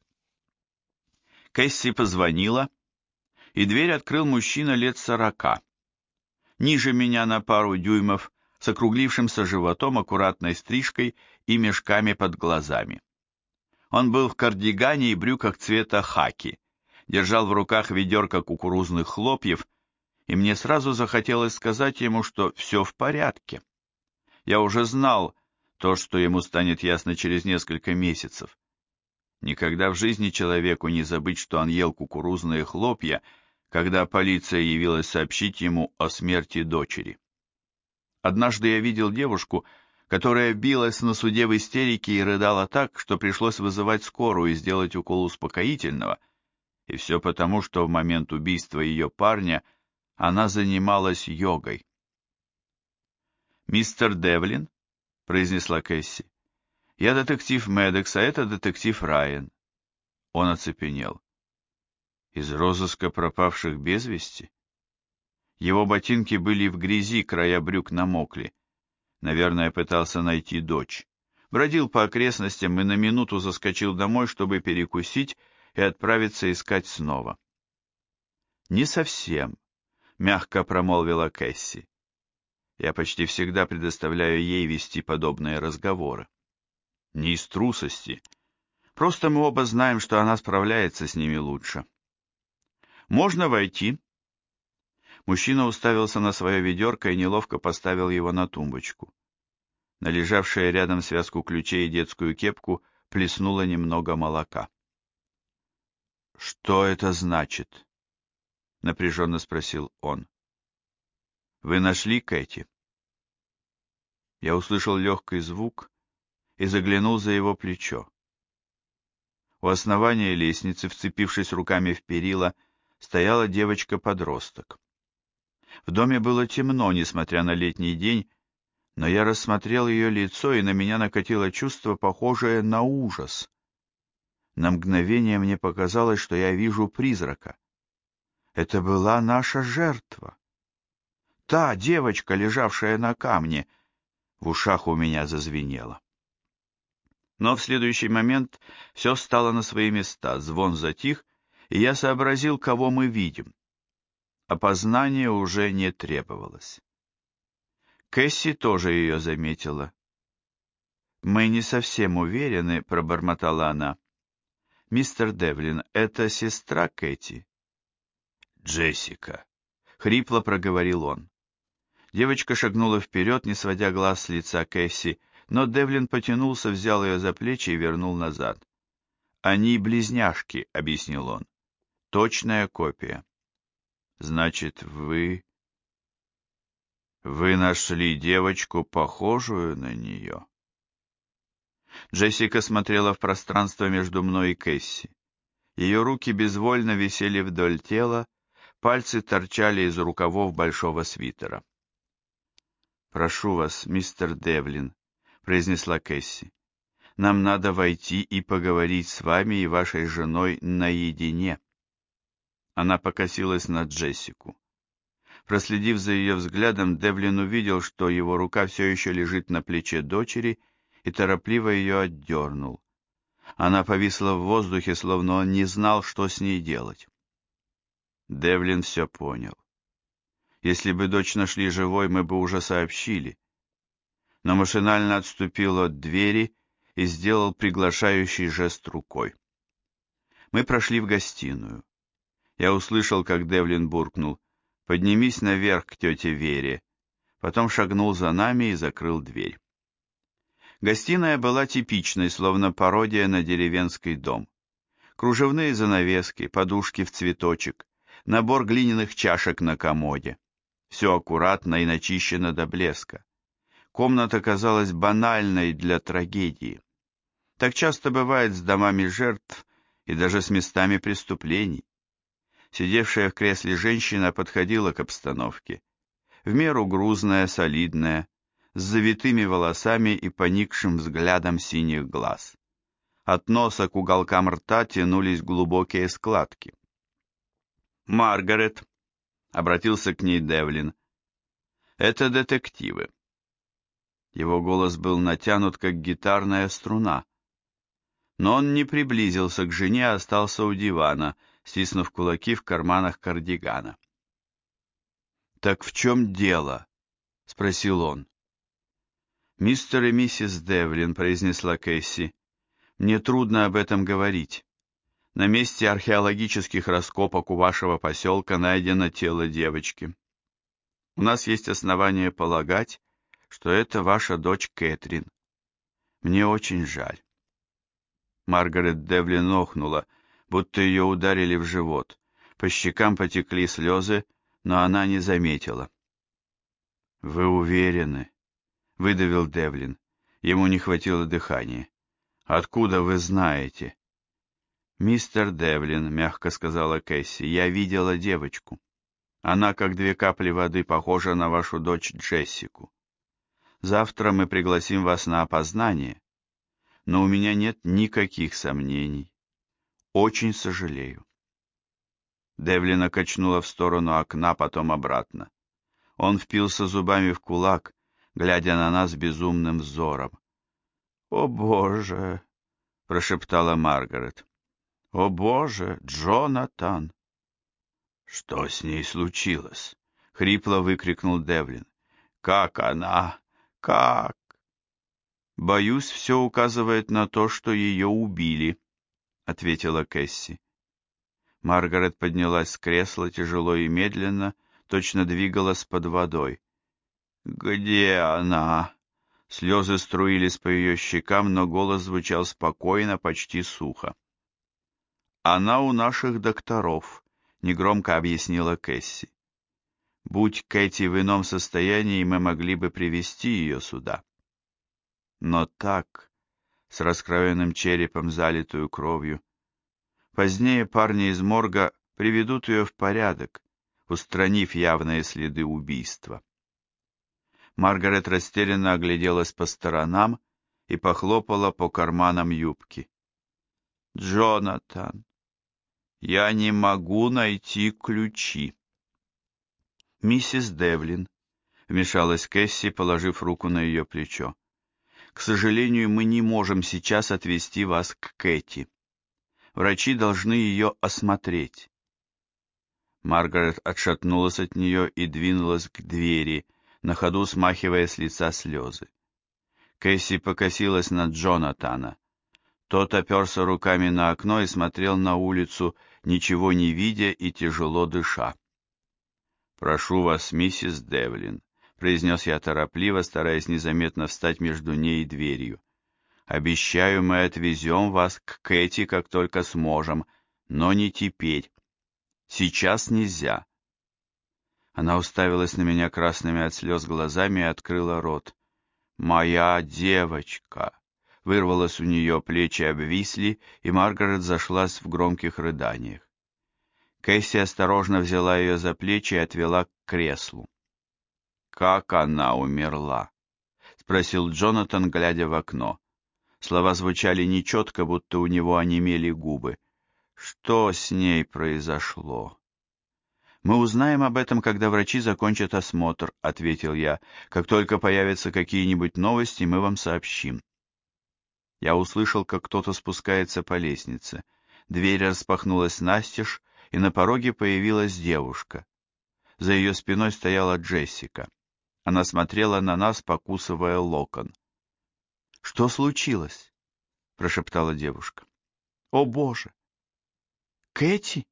Кэсси позвонила, и дверь открыл мужчина лет 40. Ниже меня на пару дюймов, с округлившимся животом, аккуратной стрижкой и мешками под глазами. Он был в кардигане и брюках цвета хаки, держал в руках ведерко кукурузных хлопьев, и мне сразу захотелось сказать ему, что все в порядке. Я уже знал то, что ему станет ясно через несколько месяцев. Никогда в жизни человеку не забыть, что он ел кукурузные хлопья, когда полиция явилась сообщить ему о смерти дочери. Однажды я видел девушку, которая билась на суде в истерике и рыдала так, что пришлось вызывать скорую и сделать укол успокоительного, и все потому, что в момент убийства ее парня она занималась йогой. «Мистер Девлин?» — произнесла Кэсси. «Я детектив Медекс, а это детектив Райан». Он оцепенел. «Из розыска пропавших без вести?» Его ботинки были в грязи, края брюк намокли. Наверное, пытался найти дочь. Бродил по окрестностям и на минуту заскочил домой, чтобы перекусить и отправиться искать снова. «Не совсем», — мягко промолвила Кэсси. «Я почти всегда предоставляю ей вести подобные разговоры. Не из трусости. Просто мы оба знаем, что она справляется с ними лучше». «Можно войти?» Мужчина уставился на свое ведерко и неловко поставил его на тумбочку. На лежавшее рядом связку ключей и детскую кепку плеснуло немного молока. «Что это значит?» — напряженно спросил он. «Вы нашли Кэти?» Я услышал легкий звук и заглянул за его плечо. У основания лестницы, вцепившись руками в перила, стояла девочка-подросток. В доме было темно, несмотря на летний день, но я рассмотрел ее лицо, и на меня накатило чувство, похожее на ужас. На мгновение мне показалось, что я вижу призрака. Это была наша жертва. Та девочка, лежавшая на камне. В ушах у меня зазвенело. Но в следующий момент все стало на свои места, звон затих, и я сообразил, кого мы видим. Опознание уже не требовалось. Кэсси тоже ее заметила. «Мы не совсем уверены», — пробормотала она. «Мистер Девлин, это сестра Кэти?» «Джессика», — хрипло проговорил он. Девочка шагнула вперед, не сводя глаз с лица Кэсси, но Девлин потянулся, взял ее за плечи и вернул назад. «Они близняшки», — объяснил он. «Точная копия». «Значит, вы нашли девочку, похожую на нее?» Джессика смотрела в пространство между мной и Кэсси. Ее руки безвольно висели вдоль тела, пальцы торчали из рукавов большого свитера. «Прошу вас, мистер Девлин», — произнесла Кэсси. «Нам надо войти и поговорить с вами и вашей женой наедине». Она покосилась на Джессику. Проследив за ее взглядом, Девлин увидел, что его рука все еще лежит на плече дочери, и торопливо ее отдернул. Она повисла в воздухе, словно он не знал, что с ней делать. Девлин все понял. Если бы дочь нашли живой, мы бы уже сообщили. Но машинально отступил от двери и сделал приглашающий жест рукой. Мы прошли в гостиную. Я услышал, как Девлин буркнул: «Поднимись наверх к тете Вере». Потом шагнул за нами и закрыл дверь. Гостиная была типичной, словно пародия на деревенский дом. Кружевные занавески, подушки в цветочек, набор глиняных чашек на комоде. Все аккуратно и начищено до блеска. Комната казалась банальной для трагедии. Так часто бывает с домами жертв и даже с местами преступлений. Сидевшая в кресле женщина подходила к обстановке. В меру грузная, солидная, с завитыми волосами и поникшим взглядом синих глаз. От носа к уголкам рта тянулись глубокие складки. «Маргарет», — обратился к ней Девлин, — «это детективы». Его голос был натянут, как гитарная струна. Но он не приблизился к жене, а остался у дивана, стиснув кулаки в карманах кардигана. «Так в чем дело?» — спросил он. «Мистер и миссис Девлин», — произнесла Кэсси, — «мне трудно об этом говорить. На месте археологических раскопок у вашего поселка найдено тело девочки. У нас есть основания полагать, что это ваша дочь Кэтрин. Мне очень жаль». Маргарет Девлин охнула, будто ее ударили в живот. По щекам потекли слезы, но она не заметила. «Вы уверены?» — выдавил Девлин. Ему не хватило дыхания. «Откуда вы знаете?» «Мистер Девлин», — мягко сказала Кэсси, — «я видела девочку. Она, как две капли воды, похожа на вашу дочь Джессику. Завтра мы пригласим вас на опознание, но у меня нет никаких сомнений. Очень сожалею». Девлина качнула в сторону окна, потом обратно. Он впился зубами в кулак, глядя на нас безумным взором. «О, Боже!» — прошептала Маргарет. «О, Боже, Джонатан!» «Что с ней случилось?» — хрипло выкрикнул Девлин. «Как она? Как?» «Боюсь, все указывает на то, что ее убили», — ответила Кэсси. Маргарет поднялась с кресла тяжело и медленно, точно двигалась под водой. «Где она?» Слезы струились по ее щекам, но голос звучал спокойно, почти сухо. «Она у наших докторов», — негромко объяснила Кэсси. «Будь Кэти в ином состоянии, мы могли бы привести ее сюда». Но так, с раскроенным черепом, залитую кровью. Позднее парни из морга приведут ее в порядок, устранив явные следы убийства. Маргарет растерянно огляделась по сторонам и похлопала по карманам юбки. «Джонатан, я не могу найти ключи». «Миссис Девлин», — вмешалась Кэсси, положив руку на ее плечо, — «к сожалению, мы не можем сейчас отвезти вас к Кэти. Врачи должны ее осмотреть». Маргарет отшатнулась от нее и двинулась к двери, на ходу смахивая с лица слезы. Кэсси покосилась на Джонатана. Тот оперся руками на окно и смотрел на улицу, ничего не видя и тяжело дыша. «Прошу вас, миссис Девлин», — произнес я торопливо, стараясь незаметно встать между ней и дверью. «Обещаю, мы отвезем вас к Кэти, как только сможем, но не теперь. Сейчас нельзя». Она уставилась на меня красными от слез глазами и открыла рот. «Моя девочка!» Вырвалось у нее, плечи обвисли, и Маргарет зашлась в громких рыданиях. Кэсси осторожно взяла ее за плечи и отвела к креслу. «Как она умерла?» — спросил Джонатан, глядя в окно. Слова звучали нечетко, будто у него онемели губы. «Что с ней произошло?» «Мы узнаем об этом, когда врачи закончат осмотр», — ответил я. «Как только появятся какие-нибудь новости, мы вам сообщим». Я услышал, как кто-то спускается по лестнице. Дверь распахнулась настежь, и на пороге появилась девушка. За ее спиной стояла Джессика. Она смотрела на нас, покусывая локон. «Что случилось?» — прошептала девушка. «О, Боже! Кэти?»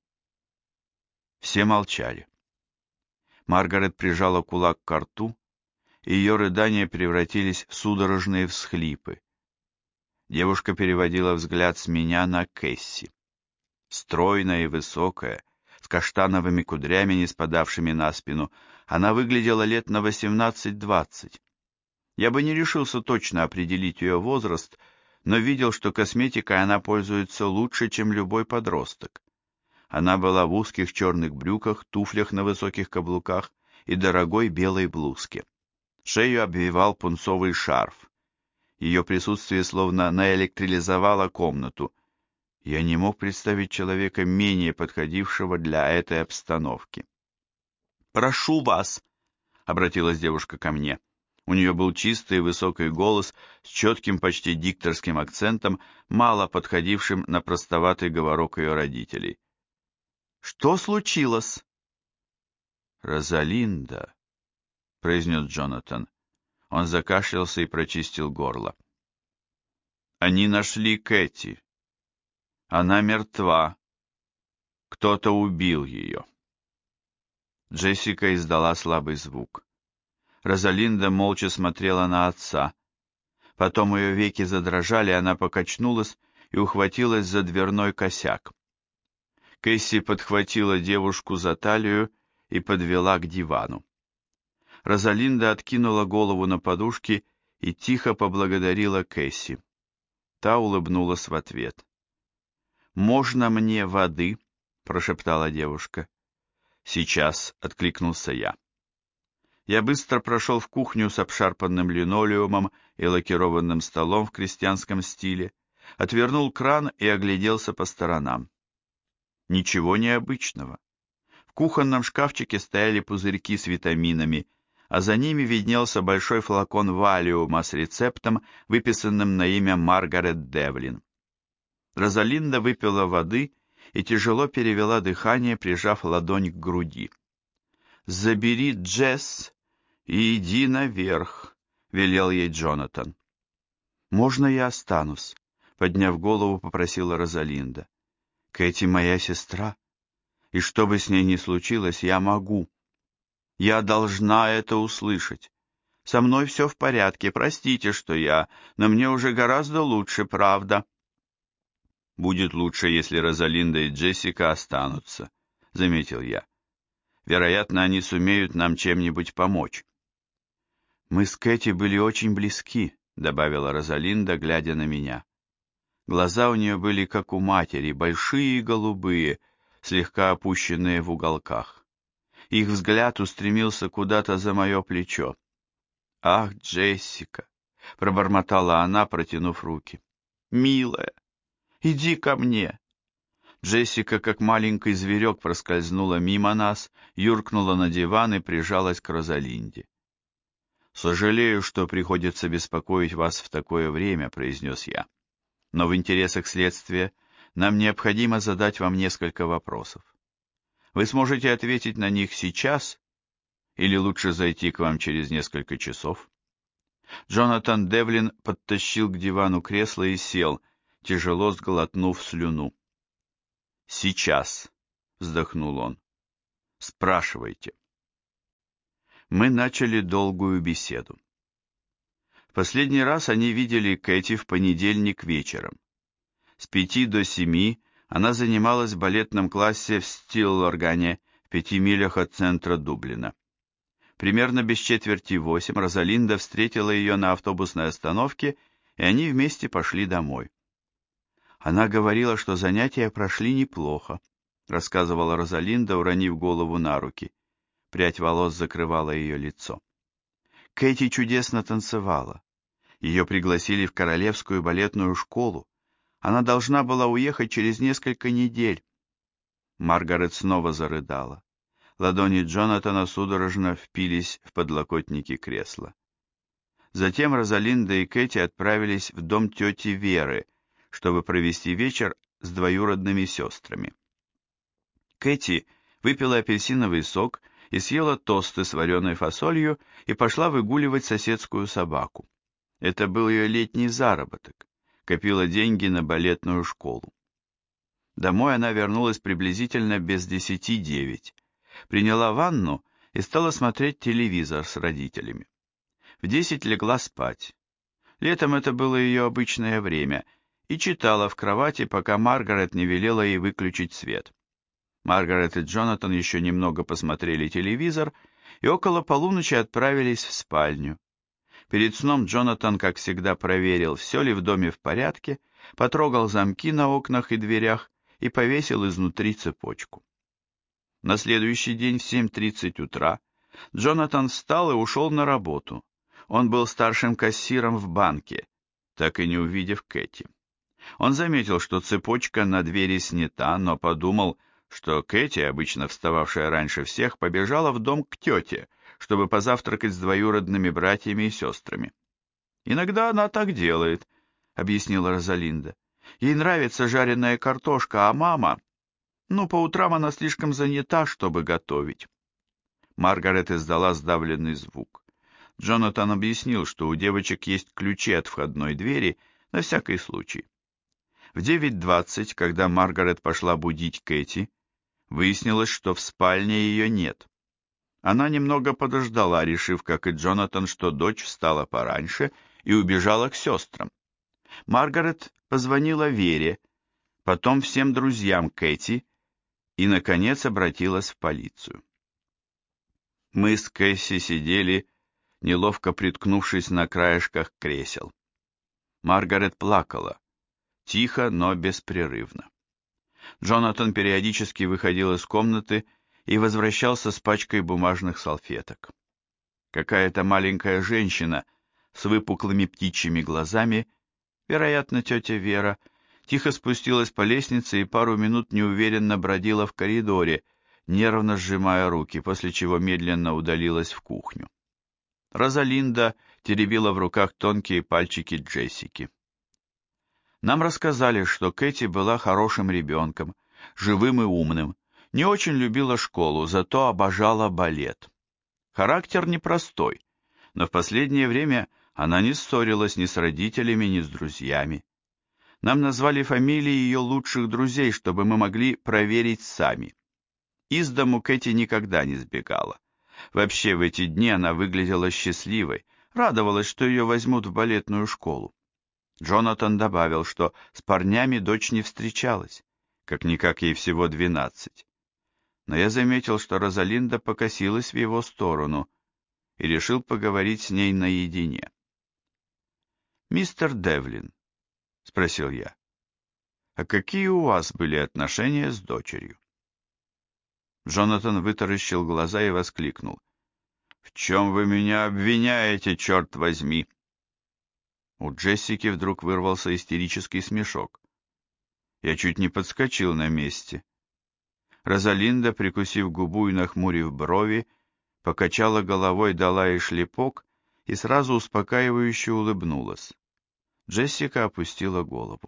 Все молчали. Маргарет прижала кулак к рту, и ее рыдания превратились в судорожные всхлипы. Девушка переводила взгляд с меня на Кэсси. Стройная и высокая, с каштановыми кудрями, не спадавшими на спину, она выглядела лет на 18-20. Я бы не решился точно определить ее возраст, но видел, что косметикой она пользуется лучше, чем любой подросток. Она была в узких черных брюках, туфлях на высоких каблуках и дорогой белой блузке. Шею обвивал пунцовый шарф. Ее присутствие словно наэлектризовало комнату. Я не мог представить человека, менее подходившего для этой обстановки. «Прошу вас», — обратилась девушка ко мне. У нее был чистый высокий голос с четким, почти дикторским акцентом, мало подходившим на простоватый говорок ее родителей. «Что случилось?» «Розалинда», — произнес Джонатан. Он закашлялся и прочистил горло. «Они нашли Кэти. Она мертва. Кто-то убил ее». Джессика издала слабый звук. Розалинда молча смотрела на отца. Потом ее веки задрожали, она покачнулась, и ухватилась за дверной косяк. Кэсси подхватила девушку за талию и подвела к дивану. Розалинда откинула голову на подушки и тихо поблагодарила Кэсси. Та улыбнулась в ответ. «Можно мне воды?» — прошептала девушка. «Сейчас», — откликнулся я. Я быстро прошел в кухню с обшарпанным линолеумом и лакированным столом в крестьянском стиле, отвернул кран и огляделся по сторонам. Ничего необычного. В кухонном шкафчике стояли пузырьки с витаминами, а за ними виднелся большой флакон валиума с рецептом, выписанным на имя Маргарет Девлин. Розалинда выпила воды и тяжело перевела дыхание, прижав ладонь к груди. «Забери Джесс и иди наверх», — велел ей Джонатан. «Можно я останусь?» — подняв голову, попросила Розалинда. «Кэти моя сестра, и что бы с ней ни случилось, я могу. Я должна это услышать. Со мной все в порядке, простите, что но мне уже гораздо лучше, правда». «Будет лучше, если Розалинда и Джессика останутся», — заметил я. «Вероятно, они сумеют нам чем-нибудь помочь». «Мы с Кэти были очень близки», — добавила Розалинда, глядя на меня. Глаза у нее были, как у матери, большие и голубые, слегка опущенные в уголках. Их взгляд устремился куда-то за мое плечо. «Ах, Джессика!» — пробормотала она, протянув руки. «Милая, иди ко мне!» Джессика, как маленький зверек, проскользнула мимо нас, юркнула на диван и прижалась к Розалинде. «Сожалею, что приходится беспокоить вас в такое время», — произнес я. «Но в интересах следствия нам необходимо задать вам несколько вопросов. Вы сможете ответить на них сейчас или лучше зайти к вам через несколько часов?» Джонатан Девлин подтащил к дивану кресло и сел, тяжело сглотнув слюну. «Сейчас», — вздохнул он. «Спрашивайте». Мы начали долгую беседу. В последний раз они видели Кэти в понедельник вечером. С 5 до 7 она занималась в балетном классе в Стиллоргане, в 5 милях от центра Дублина. Примерно без 7:45 Розалинда встретила ее на автобусной остановке, и они вместе пошли домой. Она говорила, что занятия прошли неплохо, рассказывала Розалинда, уронив голову на руки. Прядь волос закрывала ее лицо. Кэти чудесно танцевала. Ее пригласили в Королевскую балетную школу. Она должна была уехать через несколько недель. Маргарет снова зарыдала. Ладони Джонатана судорожно впились в подлокотники кресла. Затем Розалинда и Кэти отправились в дом тети Веры, чтобы провести вечер с двоюродными сестрами. Кэти выпила апельсиновый сок и съела тосты с вареной фасолью и пошла выгуливать соседскую собаку. Это был ее летний заработок. Копила деньги на балетную школу. Домой она вернулась приблизительно без 10:09. Приняла ванну и стала смотреть телевизор с родителями. В 10 легла спать. Летом это было ее обычное время, и читала в кровати, пока Маргарет не велела ей выключить свет. Маргарет и Джонатан еще немного посмотрели телевизор и около полуночи отправились в спальню. Перед сном Джонатан, как всегда, проверил, все ли в доме в порядке, потрогал замки на окнах и дверях и повесил изнутри цепочку. На следующий день в 7:30 утра Джонатан встал и ушел на работу. Он был старшим кассиром в банке, так и не увидев Кэти. Он заметил, что цепочка на двери снята, но подумал, что Кэти, обычно встававшая раньше всех, побежала в дом к тете, чтобы позавтракать с двоюродными братьями и сестрами. «Иногда она так делает», — объяснила Розалинда. «Ей нравится жареная картошка, а мама... Ну, по утрам она слишком занята, чтобы готовить». Маргарет издала сдавленный звук. Джонатан объяснил, что у девочек есть ключи от входной двери на всякий случай. В 9:20, когда Маргарет пошла будить Кэти, выяснилось, что в спальне ее нет. Она немного подождала, решив, как и Джонатан, что дочь встала пораньше и убежала к сестрам. Маргарет позвонила Вере, потом всем друзьям Кэти и, наконец, обратилась в полицию. Мы с Кэсси сидели, неловко приткнувшись на краешках кресел. Маргарет плакала, тихо, но беспрерывно. Джонатан периодически выходил из комнаты и возвращался с пачкой бумажных салфеток. Какая-то маленькая женщина с выпуклыми птичьими глазами, вероятно, тетя Вера, тихо спустилась по лестнице и пару минут неуверенно бродила в коридоре, нервно сжимая руки, после чего медленно удалилась в кухню. Розалинда теребила в руках тонкие пальчики Джессики. Нам рассказали, что Кэти была хорошим ребенком, живым и умным, не очень любила школу, зато обожала балет. Характер непростой, но в последнее время она не ссорилась ни с родителями, ни с друзьями. Нам назвали фамилии ее лучших друзей, чтобы мы могли проверить сами. Из дому Кэти никогда не сбегала. Вообще в эти дни она выглядела счастливой, радовалась, что ее возьмут в балетную школу. Джонатан добавил, что с парнями дочь не встречалась, как-никак ей всего 12. Но я заметил, что Розалинда покосилась в его сторону и решил поговорить с ней наедине. «Мистер Девлин», — спросил я, — «а какие у вас были отношения с дочерью?» Джонатан вытаращил глаза и воскликнул. «В чем вы меня обвиняете, черт возьми?» У Джессики вдруг вырвался истерический смешок. Я чуть не подскочил на месте. Розалинда, прикусив губу и нахмурив брови, покачала головой, дала ей шлепок и сразу успокаивающе улыбнулась. Джессика опустила голову.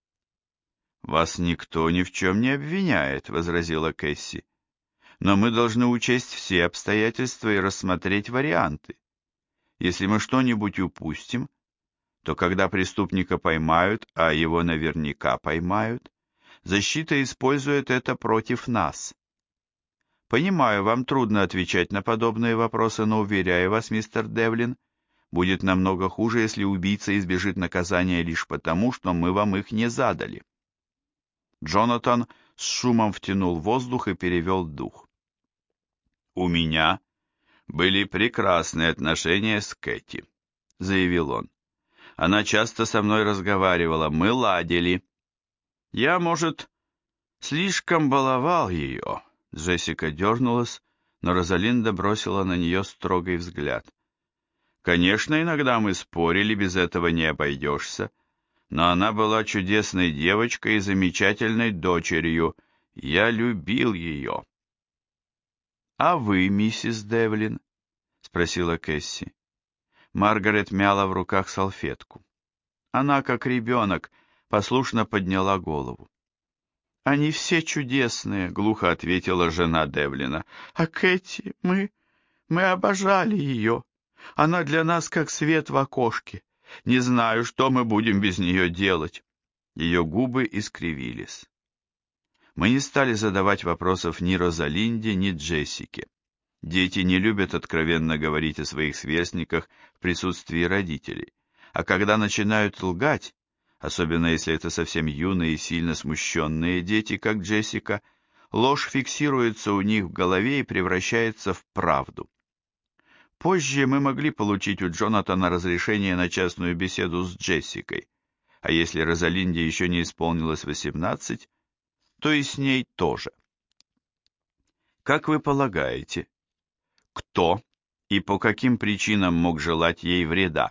«Вас никто ни в чем не обвиняет», — возразила Кэсси. «Но мы должны учесть все обстоятельства и рассмотреть варианты. Если мы что-нибудь упустим, то когда преступника поймают, а его наверняка поймают, защита использует это против нас. Понимаю, вам трудно отвечать на подобные вопросы, но уверяю вас, мистер Девлин, будет намного хуже, если убийца избежит наказания лишь потому, что мы вам их не задали». Джонатан с шумом втянул воздух и перевел дух. «У меня были прекрасные отношения с Кэти», — заявил он. «Она часто со мной разговаривала, мы ладили. Я, может, слишком баловал ее». Джессика дернулась, но Розалинда бросила на нее строгий взгляд. «Конечно, иногда мы спорили, без этого не обойдешься, но она была чудесной девочкой и замечательной дочерью. Я любил ее». «А вы, миссис Девлин?» — спросила Кэсси. Маргарет мяла в руках салфетку. Она, как ребенок, послушно подняла голову. «Они все чудесные», — глухо ответила жена Девлина. «А Кэти, мы обожали ее. Она для нас как свет в окошке. Не знаю, что мы будем без нее делать». Ее губы искривились. Мы не стали задавать вопросов ни Розалинде, ни Джессике. Дети не любят откровенно говорить о своих сверстниках в присутствии родителей, а когда начинают лгать, особенно если это совсем юные и сильно смущенные дети, как Джессика, ложь фиксируется у них в голове и превращается в правду. Позже мы могли получить у Джонатана разрешение на частную беседу с Джессикой, а если Розалинде еще не исполнилось 18, то и с ней тоже. Как вы полагаете, кто и по каким причинам мог желать ей вреда?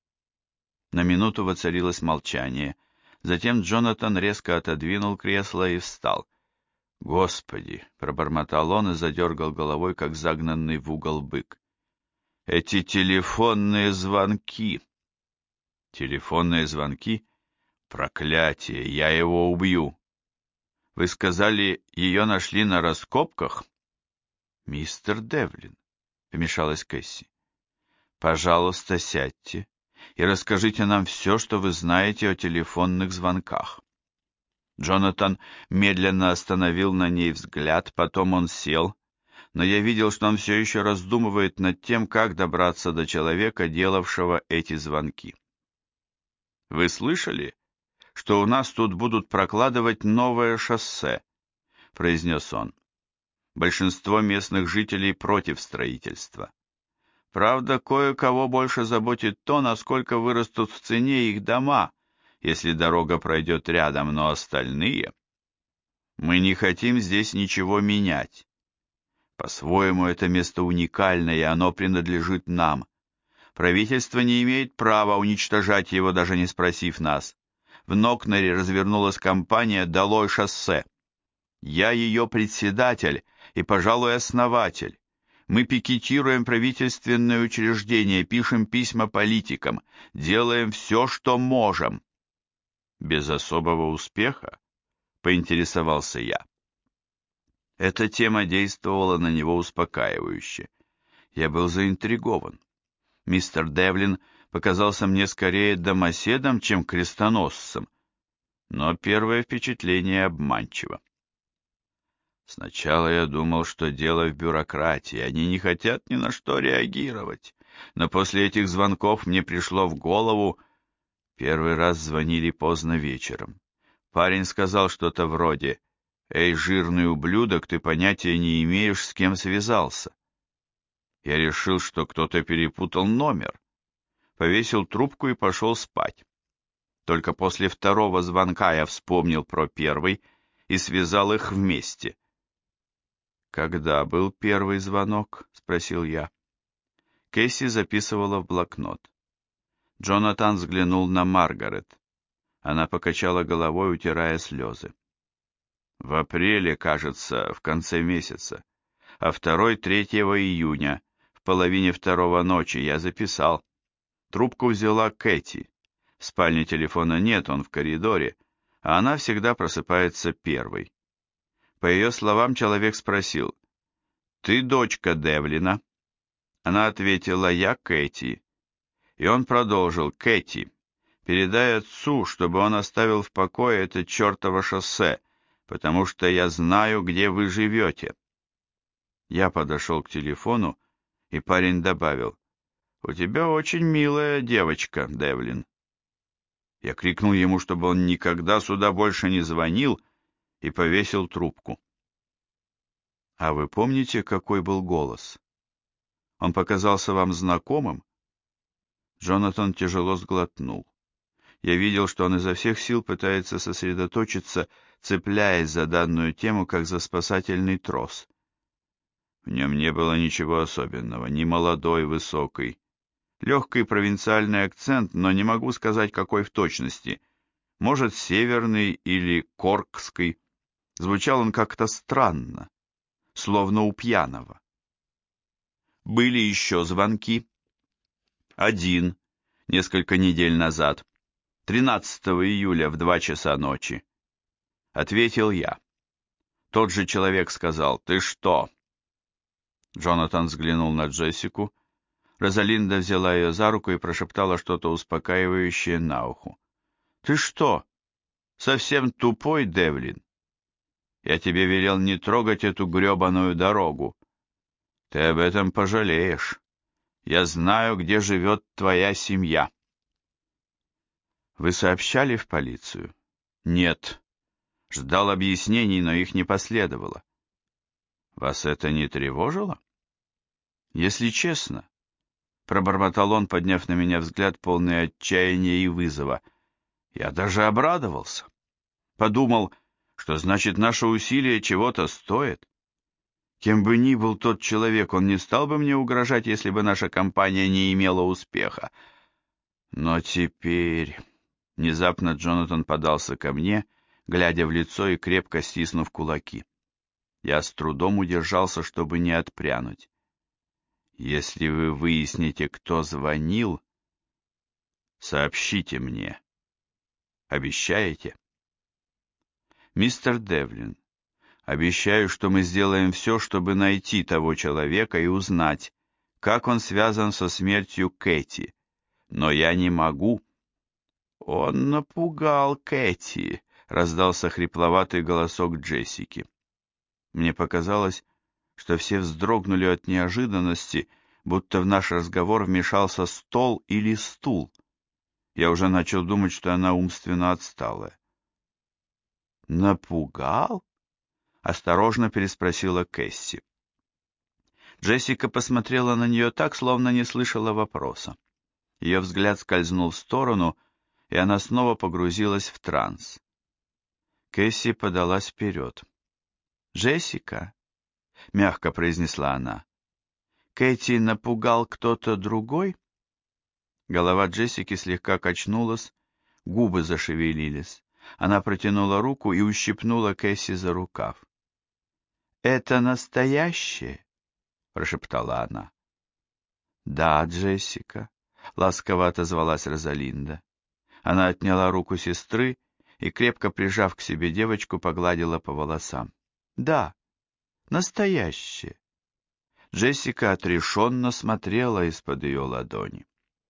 На минуту воцарилось молчание. Затем Джонатан резко отодвинул кресло и встал. «Господи!» — пробормотал он и задергал головой, как загнанный в угол бык. «Эти телефонные звонки!» «Телефонные звонки? Проклятие! Я его убью!» «Вы сказали, ее нашли на раскопках?» «Мистер Девлин», — вмешалась Кэсси, — «пожалуйста, сядьте и расскажите нам все, что вы знаете о телефонных звонках». Джонатан медленно остановил на ней взгляд, потом он сел, но я видел, что он все еще раздумывает над тем, как добраться до человека, делавшего эти звонки. Вы слышали, что у нас тут будут прокладывать новое шоссе?» — произнес он. «Большинство местных жителей против строительства. Правда, кое-кого больше заботит то, насколько вырастут в цене их дома, если дорога пройдет рядом, но остальные... Мы не хотим здесь ничего менять. По-своему, это место уникальное, и оно принадлежит нам. Правительство не имеет права уничтожать его, даже не спросив нас. В Нокнере развернулась кампания «Долой шоссе». Я ее председатель и, пожалуй, основатель. Мы пикетируем правительственные учреждения, пишем письма политикам, делаем все, что можем. Без особого успеха, поинтересовался я. Эта тема действовала на него успокаивающе. Я был заинтригован. Мистер Девлин показался мне скорее домоседом, чем крестоносцем, но первое впечатление обманчиво. Сначала я думал, что дело в бюрократии, они не хотят ни на что реагировать, но после этих звонков мне пришло в голову, первый раз звонили поздно вечером. Парень сказал что-то вроде: «Эй, жирный ублюдок, ты понятия не имеешь, с кем связался». Я решил, что кто-то перепутал номер, повесил трубку и пошел спать. Только после второго звонка я вспомнил про первый и связал их вместе. «Когда был первый звонок?» — спросил я. Кэсси записывала в блокнот. Джонатан взглянул на Маргарет. Она покачала головой, утирая слезы. «В апреле, кажется, в конце месяца, а второй 3 июня, в половине второго ночи, я записал. Трубку взяла Кэти. В спальне телефона нет, он в коридоре, а она всегда просыпается первой. По ее словам, человек спросил: «Ты дочка Девлина?» Она ответила: «Я Кэти». И он продолжил: «Кэти, передай отцу, чтобы он оставил в покое это чертово шоссе, потому что я знаю, где вы живете». Я подошел к телефону, и парень добавил: «У тебя очень милая девочка, Девлин». Я крикнул ему, чтобы он никогда сюда больше не звонил, и повесил трубку. «А вы помните, какой был голос? Он показался вам знакомым?» Джонатан тяжело сглотнул. Я видел, что он изо всех сил пытается сосредоточиться, цепляясь за данную тему, как за спасательный трос. В нем не было ничего особенного, ни молодой, высокий. Легкий провинциальный акцент, но не могу сказать, какой в точности. Может, северный или коркский. Звучал он как-то странно, словно у пьяного. Были еще звонки. Один, несколько недель назад, 13 июля в 2 часа ночи. Ответил я. Тот же человек сказал: «Ты что?» Джонатан взглянул на Джессику. Розалинда взяла ее за руку и прошептала что-то успокаивающее на ухо. «Ты что, совсем тупой, Девлин? Я тебе велел не трогать эту гребаную дорогу. Ты об этом пожалеешь. Я знаю, где живет твоя семья». «Вы сообщали в полицию?» «Нет». Ждал объяснений, но их не последовало. «Вас это не тревожило?» «Если честно», — пробормотал он, подняв на меня взгляд, полный отчаяния и вызова, — «я даже обрадовался. Подумал, что значит наше усилие чего-то стоит. Кем бы ни был тот человек, он не стал бы мне угрожать, если бы наша компания не имела успеха. Но теперь...» Внезапно Джонатан подался ко мне, глядя в лицо и крепко стиснув кулаки. Я с трудом удержался, чтобы не отпрянуть. «Если вы выясните, кто звонил, сообщите мне. Обещаете?» «Мистер Девлин, обещаю, что мы сделаем все, чтобы найти того человека и узнать, как он связан со смертью Кэти. Но я не могу». «Он напугал Кэти», — раздался хрипловатый голосок Джессики. Мне показалось, что все вздрогнули от неожиданности, будто в наш разговор вмешался стол или стул. Я уже начал думать, что она умственно отсталая. «Напугал?» — осторожно переспросила Кэсси. Джессика посмотрела на нее так, словно не слышала вопроса. Ее взгляд скользнул в сторону, и она снова погрузилась в транс. Кэсси подалась вперед. «Джессика», — мягко произнесла она, — «Кэти напугал кто-то другой?» Голова Джессики слегка качнулась, губы зашевелились. Она протянула руку и ущипнула Кэсси за рукав. «Это настоящее?» — прошептала она. «Да, Джессика», — ласково отозвалась Розалинда. Она отняла руку сестры и, крепко прижав к себе девочку, погладила по волосам. «Да, настоящее». Джессика отрешенно смотрела из-под ее ладони.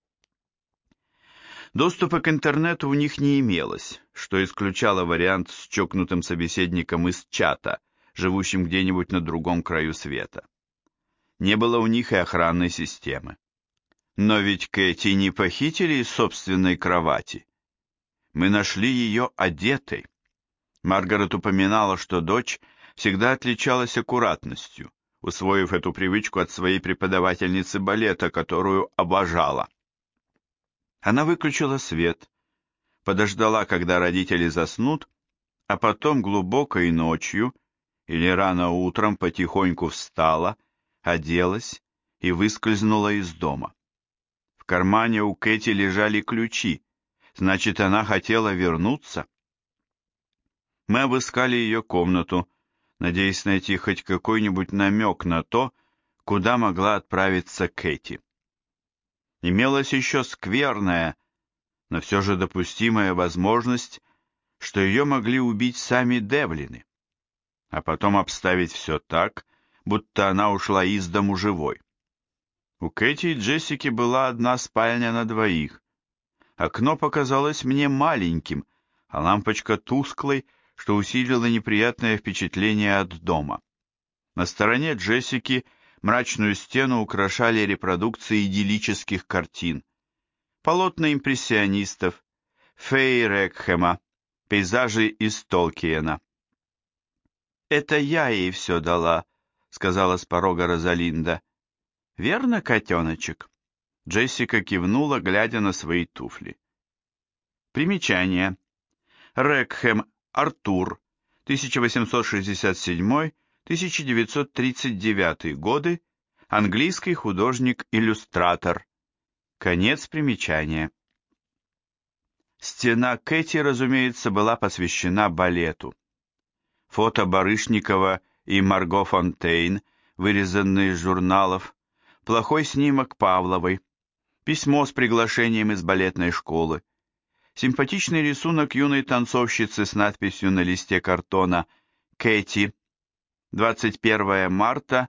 Доступа к интернету у них не имелось, что исключало вариант с чокнутым собеседником из чата, живущим где-нибудь на другом краю света. Не было у них и охранной системы. Но ведь Кэти не похитили из собственной кровати. Мы нашли ее одетой. Маргарет упоминала, что дочь всегда отличалась аккуратностью, усвоив эту привычку от своей преподавательницы балета, которую обожала. Она выключила свет, подождала, когда родители заснут, а потом глубокой ночью или рано утром потихоньку встала, оделась и выскользнула из дома. В кармане у Кэти лежали ключи, значит, она хотела вернуться. Мы обыскали ее комнату, надеясь найти хоть какой-нибудь намек на то, куда могла отправиться Кэти. Имелась еще скверная, но все же допустимая возможность, что ее могли убить сами Девлины, а потом обставить все так, будто она ушла из дому живой. У Кэти и Джессики была одна спальня на двоих. Окно показалось мне маленьким, а лампочка тусклой, что усилило неприятное впечатление от дома. На стороне Джессики мрачную стену украшали репродукции идиллических картин. Полотна импрессионистов, Фэй Рекхема, пейзажи из Толкиена. «Это я ей все дала», — сказала с порога Розалинда. «Верно, котеночек?» Джессика кивнула, глядя на свои туфли. Примечание. Рекхем Артур, 1867-1939 годы, английский художник-иллюстратор. Конец примечания. Стена Кэти, разумеется, была посвящена балету. Фото Барышникова и Марго Фонтейн, вырезанные из журналов, плохой снимок Павловой, письмо с приглашением из балетной школы, симпатичный рисунок юной танцовщицы с надписью на листе картона «Кэти, 21 марта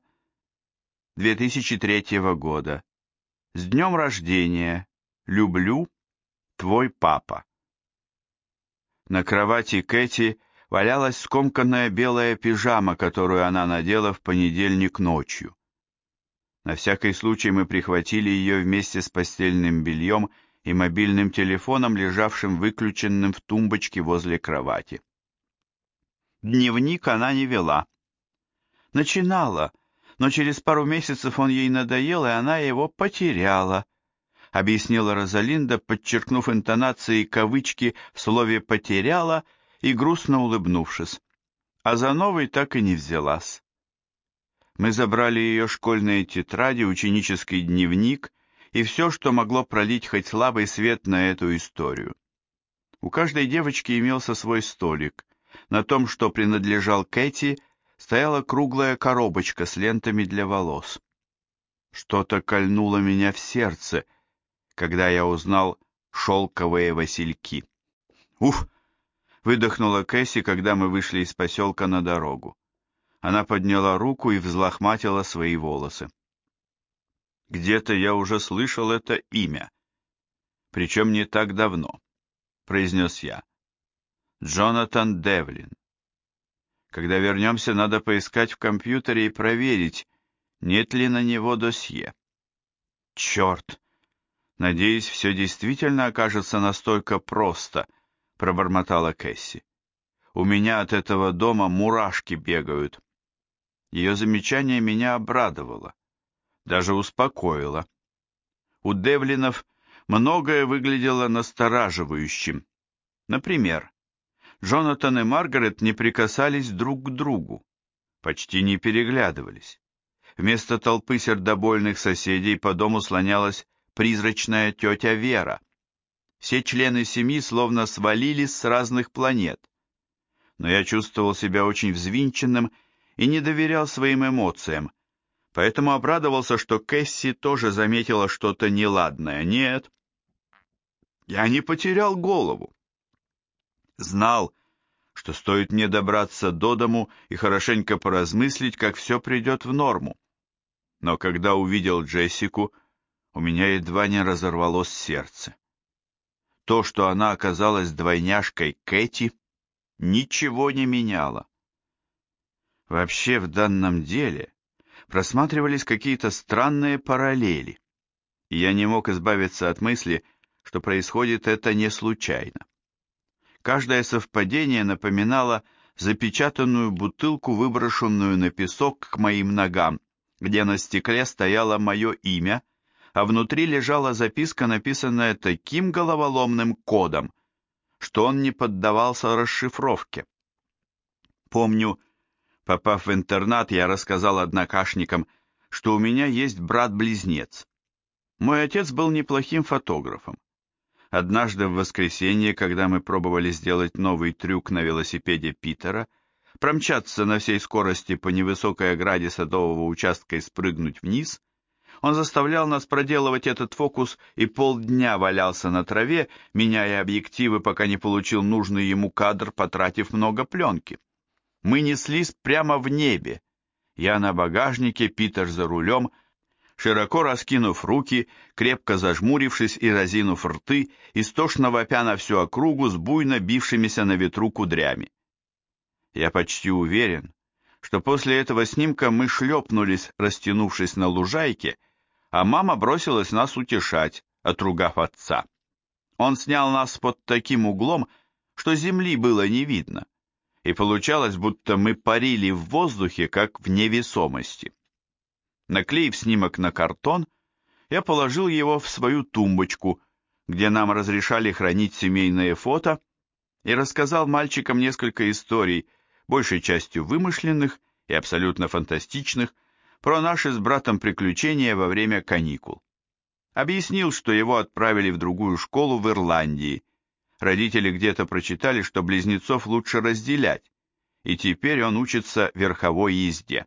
2003 года. С днем рождения! Люблю, твой папа». На кровати Кэти валялась скомканная белая пижама, которую она надела в понедельник ночью. На всякий случай мы прихватили ее вместе с постельным бельем и мобильным телефоном, лежавшим выключенным в тумбочке возле кровати. Дневник она не вела. Начинала, но через пару месяцев он ей надоел, и она его потеряла, объяснила Розалинда, подчеркнув интонацией кавычки в слове «потеряла» и грустно улыбнувшись. А за новый так и не взялась. Мы забрали ее школьные тетради, ученический дневник и все, что могло пролить хоть слабый свет на эту историю. У каждой девочки имелся свой столик. На том, что принадлежал Кэти, стояла круглая коробочка с лентами для волос. Что-то кольнуло меня в сердце, когда я узнал шелковые васильки. «Уф!» — выдохнула Кэсси, когда мы вышли из поселка на дорогу. Она подняла руку и взлохматила свои волосы. «Где-то я уже слышал это имя, причем не так давно», — произнес я. «Джонатан Девлин. Когда вернемся, надо поискать в компьютере и проверить, нет ли на него досье». «Черт! «Надеюсь, все действительно окажется настолько просто», — пробормотала Кэсси. «У меня от этого дома мурашки бегают». Ее замечание меня обрадовало, даже успокоило. У Девлинов многое выглядело настораживающим. Например, Джонатан и Маргарет не прикасались друг к другу, почти не переглядывались. Вместо толпы сердобольных соседей по дому слонялась призрачная тетя Вера. Все члены семьи словно свалились с разных планет. Но я чувствовал себя очень взвинченным и не доверял своим эмоциям, поэтому обрадовался, что Кэсси тоже заметила что-то неладное. Нет, я не потерял голову. Знал, что стоит мне добраться до дому и хорошенько поразмыслить, как все придет в норму. Но когда увидел Джессику, у меня едва не разорвалось сердце. То, что она оказалась двойняшкой Кэти, ничего не меняло. Вообще в данном деле просматривались какие-то странные параллели, и я не мог избавиться от мысли, что происходит это не случайно. Каждое совпадение напоминало запечатанную бутылку, выброшенную на песок к моим ногам, где на стекле стояло мое имя, а внутри лежала записка, написанная таким головоломным кодом, что он не поддавался расшифровке. Помню, попав в интернат, я рассказал однокашникам, что у меня есть брат-близнец. Мой отец был неплохим фотографом. Однажды в воскресенье, когда мы пробовали сделать новый трюк на велосипеде Питера, промчаться на всей скорости по невысокой ограде садового участка и спрыгнуть вниз, он заставлял нас проделывать этот фокус и полдня валялся на траве, меняя объективы, пока не получил нужный ему кадр, потратив много пленки. Мы неслись прямо в небе. Я на багажнике, Питер за рулем, широко раскинув руки, крепко зажмурившись и разинув рты, истошно вопя на всю округу с буйно бившимися на ветру кудрями. Я почти уверен, что после этого снимка мы шлепнулись, растянувшись на лужайке, а мама бросилась нас утешать, отругав отца. Он снял нас под таким углом, что земли было не видно, и получалось, будто мы парили в воздухе, как в невесомости. Наклеив снимок на картон, я положил его в свою тумбочку, где нам разрешали хранить семейные фото, и рассказал мальчикам несколько историй, большей частью вымышленных и абсолютно фантастичных, про наши с братом приключения во время каникул. Объяснил, что его отправили в другую школу в Ирландии. Родители где-то прочитали, что близнецов лучше разделять, и теперь он учится верховой езде.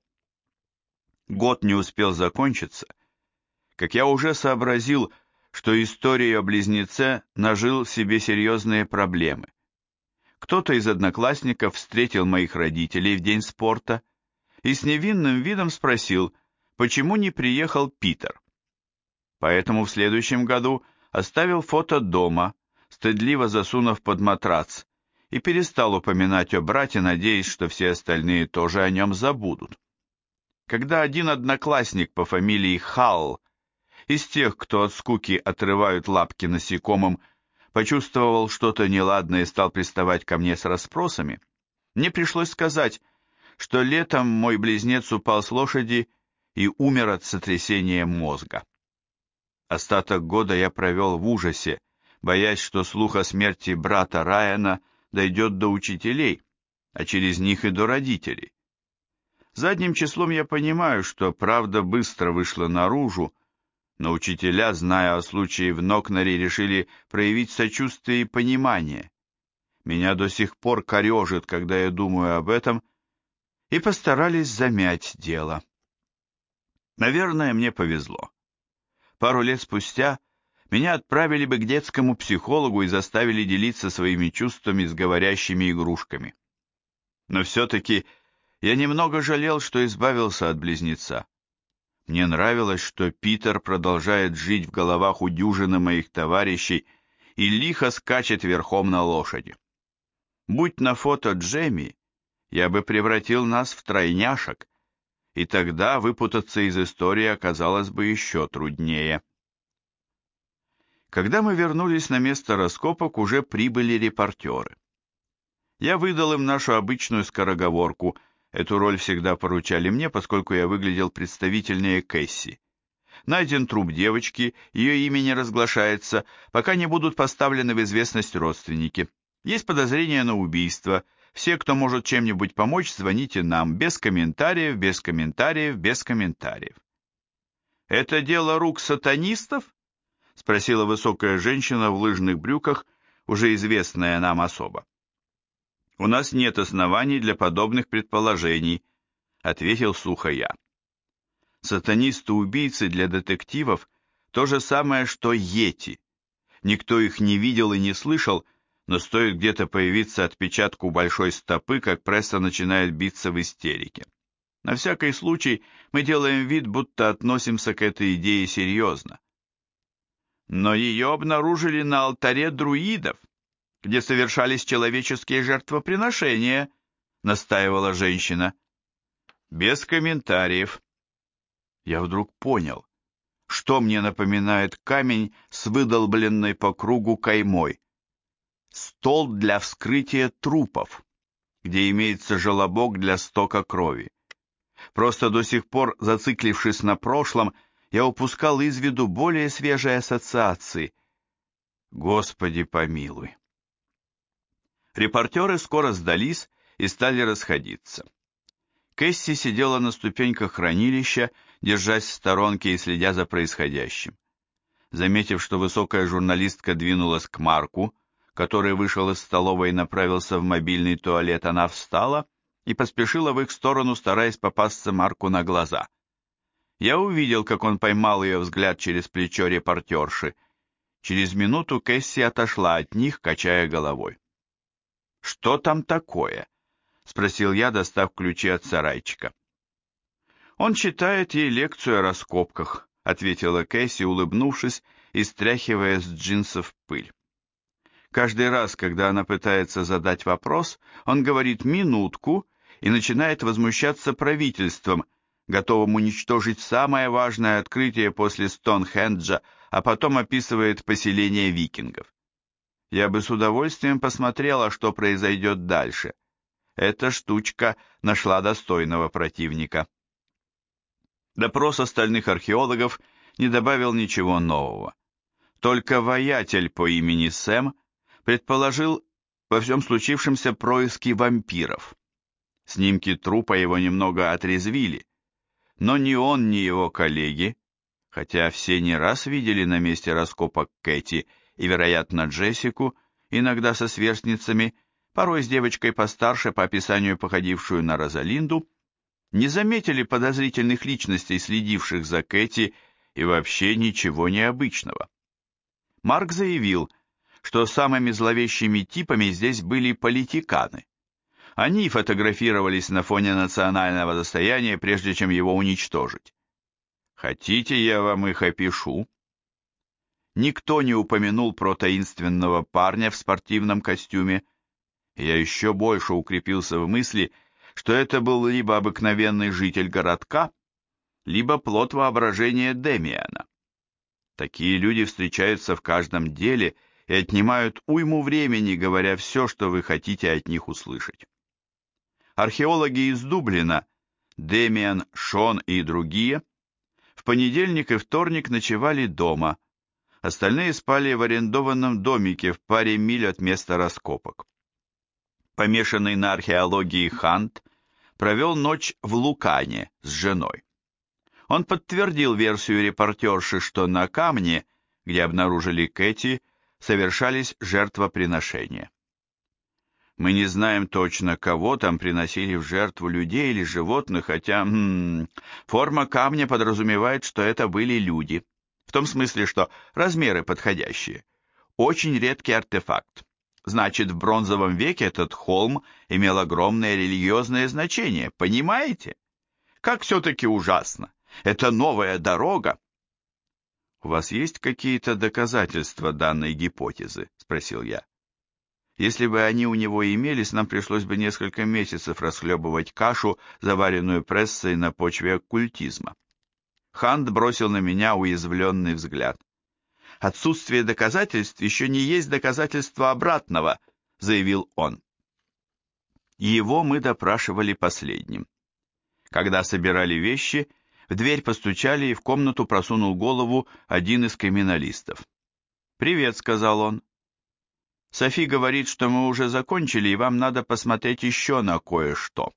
Год не успел закончиться, как я уже сообразил, что историей о близнеце нажил себе серьезные проблемы. Кто-то из одноклассников встретил моих родителей в день спорта и с невинным видом спросил, почему не приехал Питер. Поэтому в следующем году оставил фото дома, стыдливо засунув под матрац, и перестал упоминать о брате, надеясь, что все остальные тоже о нем забудут. Когда один одноклассник по фамилии Халл, из тех, кто от скуки отрывают лапки насекомым, почувствовал что-то неладное и стал приставать ко мне с расспросами, мне пришлось сказать, что летом мой близнец упал с лошади и умер от сотрясения мозга. Остаток года я провел в ужасе, боясь, что слух о смерти брата Райана дойдет до учителей, а через них и до родителей. Задним числом я понимаю, что правда быстро вышла наружу, но учителя, зная о случае в Нокнере, решили проявить сочувствие и понимание. Меня до сих пор корежит, когда я думаю об этом, и постарались замять дело. Наверное, мне повезло. Пару лет спустя меня отправили бы к детскому психологу и заставили делиться своими чувствами с говорящими игрушками. Но все-таки я немного жалел, что избавился от близнеца. Мне нравилось, что Питер продолжает жить в головах у дюжины моих товарищей и лихо скачет верхом на лошади. Будь на фото Джемми, я бы превратил нас в тройняшек, и тогда выпутаться из истории оказалось бы еще труднее. Когда мы вернулись на место раскопок, уже прибыли репортеры. Я выдал им нашу обычную скороговорку. Эту роль всегда поручали мне, поскольку я выглядел представительнее Кэсси. Найден труп девочки, ее имя не разглашается, пока не будут поставлены в известность родственники. Есть подозрение на убийство. Все, кто может чем-нибудь помочь, звоните нам. Без комментариев, без комментариев, без комментариев. «Это дело рук сатанистов?» — спросила высокая женщина в лыжных брюках, уже известная нам особа. «У нас нет оснований для подобных предположений», — ответил сухо я. Сатанисты-убийцы для детективов то же самое, что йети. Никто их не видел и не слышал, но стоит где-то появиться отпечатку большой стопы, как пресса начинает биться в истерике. На всякий случай мы делаем вид, будто относимся к этой идее серьезно. Но ее обнаружили на алтаре друидов, где совершались человеческие жертвоприношения, настаивала женщина. Без комментариев. Я вдруг понял, что мне напоминает камень с выдолбленной по кругу каймой. Стол для вскрытия трупов, где имеется желобок для стока крови. Просто до сих пор, зациклившись на прошлом, я упускал из виду более свежие ассоциации. Господи помилуй. Репортеры скоро сдались и стали расходиться. Кэсси сидела на ступеньках хранилища, держась в сторонке и следя за происходящим. Заметив, что высокая журналистка двинулась к Марку, который вышел из столовой и направился в мобильный туалет, она встала и поспешила в их сторону, стараясь попасться Марку на глаза. Я увидел, как он поймал ее взгляд через плечо репортерши. Через минуту Кэсси отошла от них, качая головой. «Что там такое?» — спросил я, достав ключи от сарайчика. «Он читает ей лекцию о раскопках», — ответила Кэсси, улыбнувшись и стряхивая с джинсов пыль. Каждый раз, когда она пытается задать вопрос, он говорит «минутку» и начинает возмущаться правительством, готовым уничтожить самое важное открытие после Стоунхенджа, а потом описывает поселение викингов. Я бы с удовольствием посмотрела, что произойдет дальше. Эта штучка нашла достойного противника. Допрос остальных археологов не добавил ничего нового. Только воятель по имени Сэм предположил во всем случившемся происки вампиров. Снимки трупа его немного отрезвили, но ни он, ни его коллеги, хотя все не раз видели на месте раскопок Кэти и, вероятно, Джессику, иногда со сверстницами, порой с девочкой постарше, по описанию походившую на Розалинду, не заметили подозрительных личностей, следивших за Кэти, и вообще ничего необычного. Марк заявил, что самыми зловещими типами здесь были политиканы. Они фотографировались на фоне национального достояния, прежде чем его уничтожить. Хотите, я вам их опишу? Никто не упомянул про таинственного парня в спортивном костюме. Я еще больше укрепился в мысли, что это был либо обыкновенный житель городка, либо плод воображения Демиана. Такие люди встречаются в каждом деле и отнимают уйму времени, говоря все, что вы хотите от них услышать. Археологи из Дублина, Демиан, Шон и другие, в понедельник и вторник ночевали дома, остальные спали в арендованном домике в паре миль от места раскопок. Помешанный на археологии Хант провел ночь в Лукане с женой. Он подтвердил версию репортерши, что на камне, где обнаружили Кэти, совершались жертвоприношения. Мы не знаем точно, кого там приносили в жертву, людей или животных, хотя форма камня подразумевает, что это были люди. В том смысле, что размеры подходящие. Очень редкий артефакт. Значит, в бронзовом веке этот холм имел огромное религиозное значение, понимаете? Как все-таки ужасно. Это новая дорога. «У вас есть какие-то доказательства данной гипотезы?» – спросил я. Если бы они у него имелись, нам пришлось бы несколько месяцев расхлебывать кашу, заваренную прессой на почве оккультизма. Хант бросил на меня уязвленный взгляд. Отсутствие доказательств еще не есть доказательство обратного, заявил он. Его мы допрашивали последним. Когда собирали вещи, в дверь постучали, и в комнату просунул голову один из криминалистов. «Привет», — сказал он. «Софи говорит, что мы уже закончили, и вам надо посмотреть еще на кое-что».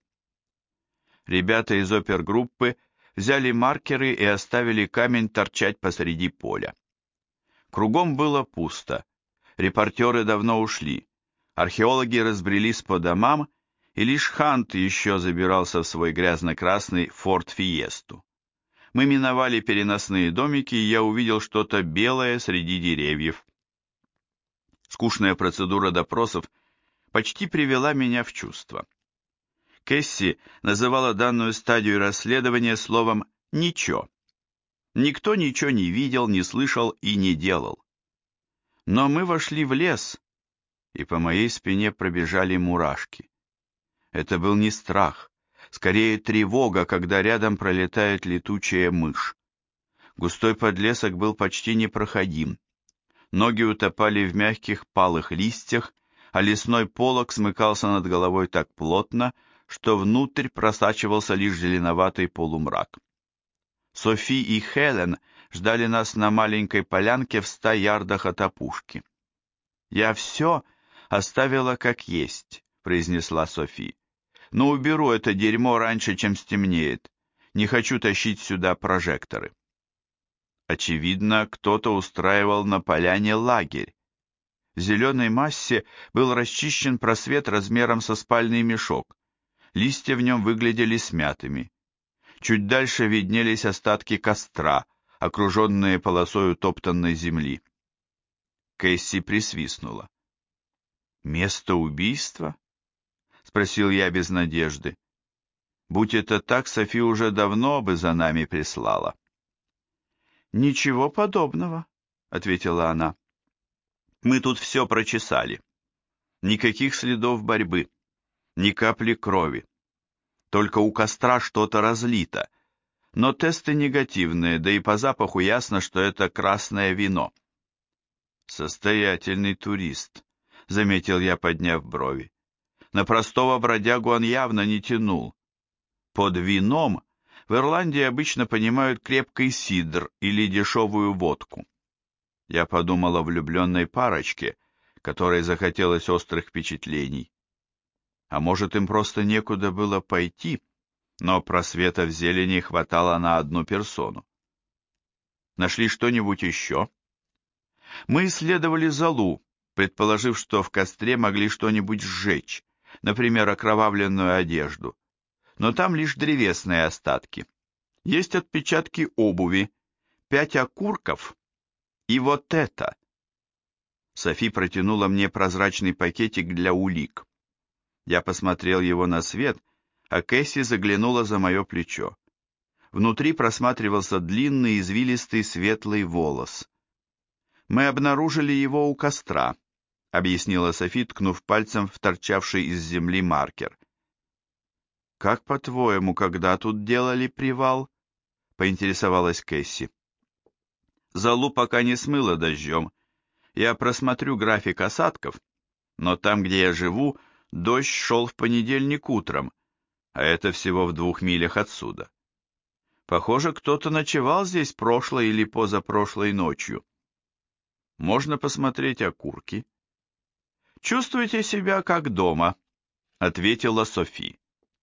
Ребята из опергруппы взяли маркеры и оставили камень торчать посреди поля. Кругом было пусто. Репортеры давно ушли. Археологи разбрелись по домам, и лишь Хант еще забирался в свой грязно-красный Форд Фиесту. Мы миновали переносные домики, и я увидел что-то белое среди деревьев. Скучная процедура допросов почти привела меня в чувство. Кэсси называла данную стадию расследования словом «ничего». Никто ничего не видел, не слышал и не делал. Но мы вошли в лес, и по моей спине пробежали мурашки. Это был не страх, скорее тревога, когда рядом пролетает летучая мышь. Густой подлесок был почти непроходим. Ноги утопали в мягких палых листьях, а лесной полог смыкался над головой так плотно, что внутрь просачивался лишь зеленоватый полумрак. Софи и Хелен ждали нас на маленькой полянке в 100 ярдах от опушки. «Я все оставила как есть», — произнесла Софи. «Но уберу это дерьмо раньше, чем стемнеет. Не хочу тащить сюда прожекторы». Очевидно, кто-то устраивал на поляне лагерь. В зеленой массе был расчищен просвет размером со спальный мешок. Листья в нем выглядели смятыми. Чуть дальше виднелись остатки костра, окруженные полосой утоптанной земли. Кэсси присвистнула. «Место убийства?» — спросил я без надежды. «Будь это так, Софи уже давно бы за нами прислала». «Ничего подобного», — ответила она. «Мы тут все прочесали. Никаких следов борьбы, ни капли крови. Только у костра что-то разлито, но тесты негативные, да и по запаху ясно, что это красное вино». «Состоятельный турист», — заметил я, подняв брови. На простого бродягу он явно не тянул. Под вином в Ирландии обычно понимают крепкий сидр или дешевую водку. Я подумал о влюбленной парочке, которой захотелось острых впечатлений. А может, им просто некуда было пойти, но просвета в зелени хватало на одну персону. Нашли что-нибудь еще? Мы исследовали золу, предположив, что в костре могли что-нибудь сжечь, например, окровавленную одежду. Но там лишь древесные остатки. Есть отпечатки обуви, 5 окурков и вот это. Софи протянула мне прозрачный пакетик для улик. Я посмотрел его на свет, а Кэсси заглянула за мое плечо. Внутри просматривался длинный извилистый светлый волос. «Мы обнаружили его у костра», — объяснила Софи, ткнув пальцем в торчавший из земли маркер. «Как, по-твоему, когда тут делали привал?» — поинтересовалась Кэсси. «Золу пока не смыло дождем. Я просмотрю график осадков, но там, где я живу, дождь шел в понедельник утром, а это всего в 2 милях отсюда. Похоже, кто-то ночевал здесь прошлой или позапрошлой ночью. Можно посмотреть окурки». «Чувствуйте себя как дома», — ответила Софи.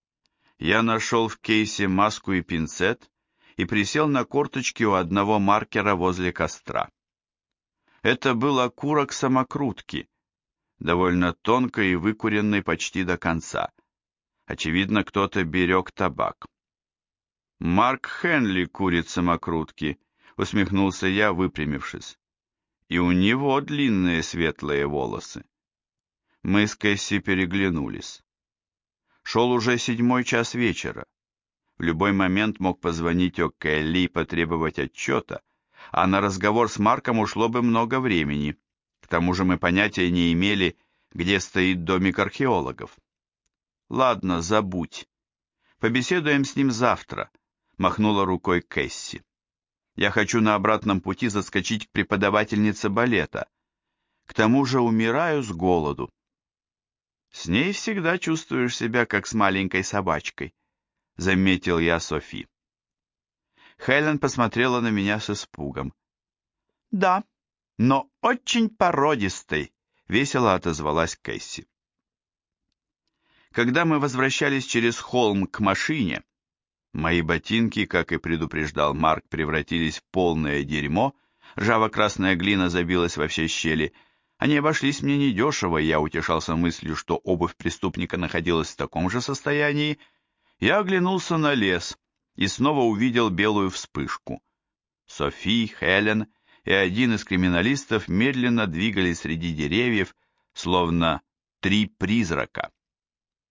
Я нашел в кейсе маску и пинцет и присел на корточки у одного маркера возле костра. Это был окурок самокрутки, довольно тонкой и выкуренной почти до конца. Очевидно, кто-то берег табак. «Марк Хенли курит самокрутки», — усмехнулся я, выпрямившись. «И у него длинные светлые волосы». Мы с Кэсси переглянулись. Шел уже 7-й час вечера. В любой момент мог позвонить О'Келли и потребовать отчета, а на разговор с Марком ушло бы много времени. К тому же мы понятия не имели, где стоит домик археологов. «Ладно, забудь. Побеседуем с ним завтра», — махнула рукой Кэсси. Я хочу на обратном пути заскочить к преподавательнице балета. К тому же умираю с голоду. С ней всегда чувствуешь себя, как с маленькой собачкой, заметил я Софи. Хелен посмотрела на меня с испугом. Да, но очень породистой, весело отозвалась Кэсси. Когда мы возвращались через холм к машине, мои ботинки, как и предупреждал Марк, превратились в полное дерьмо, ржаво-красная глина забилась во все щели. Они обошлись мне недешево, и я утешался мыслью, что обувь преступника находилась в таком же состоянии. Я оглянулся на лес и снова увидел белую вспышку. Софи, Хелен и один из криминалистов медленно двигались среди деревьев, словно три призрака.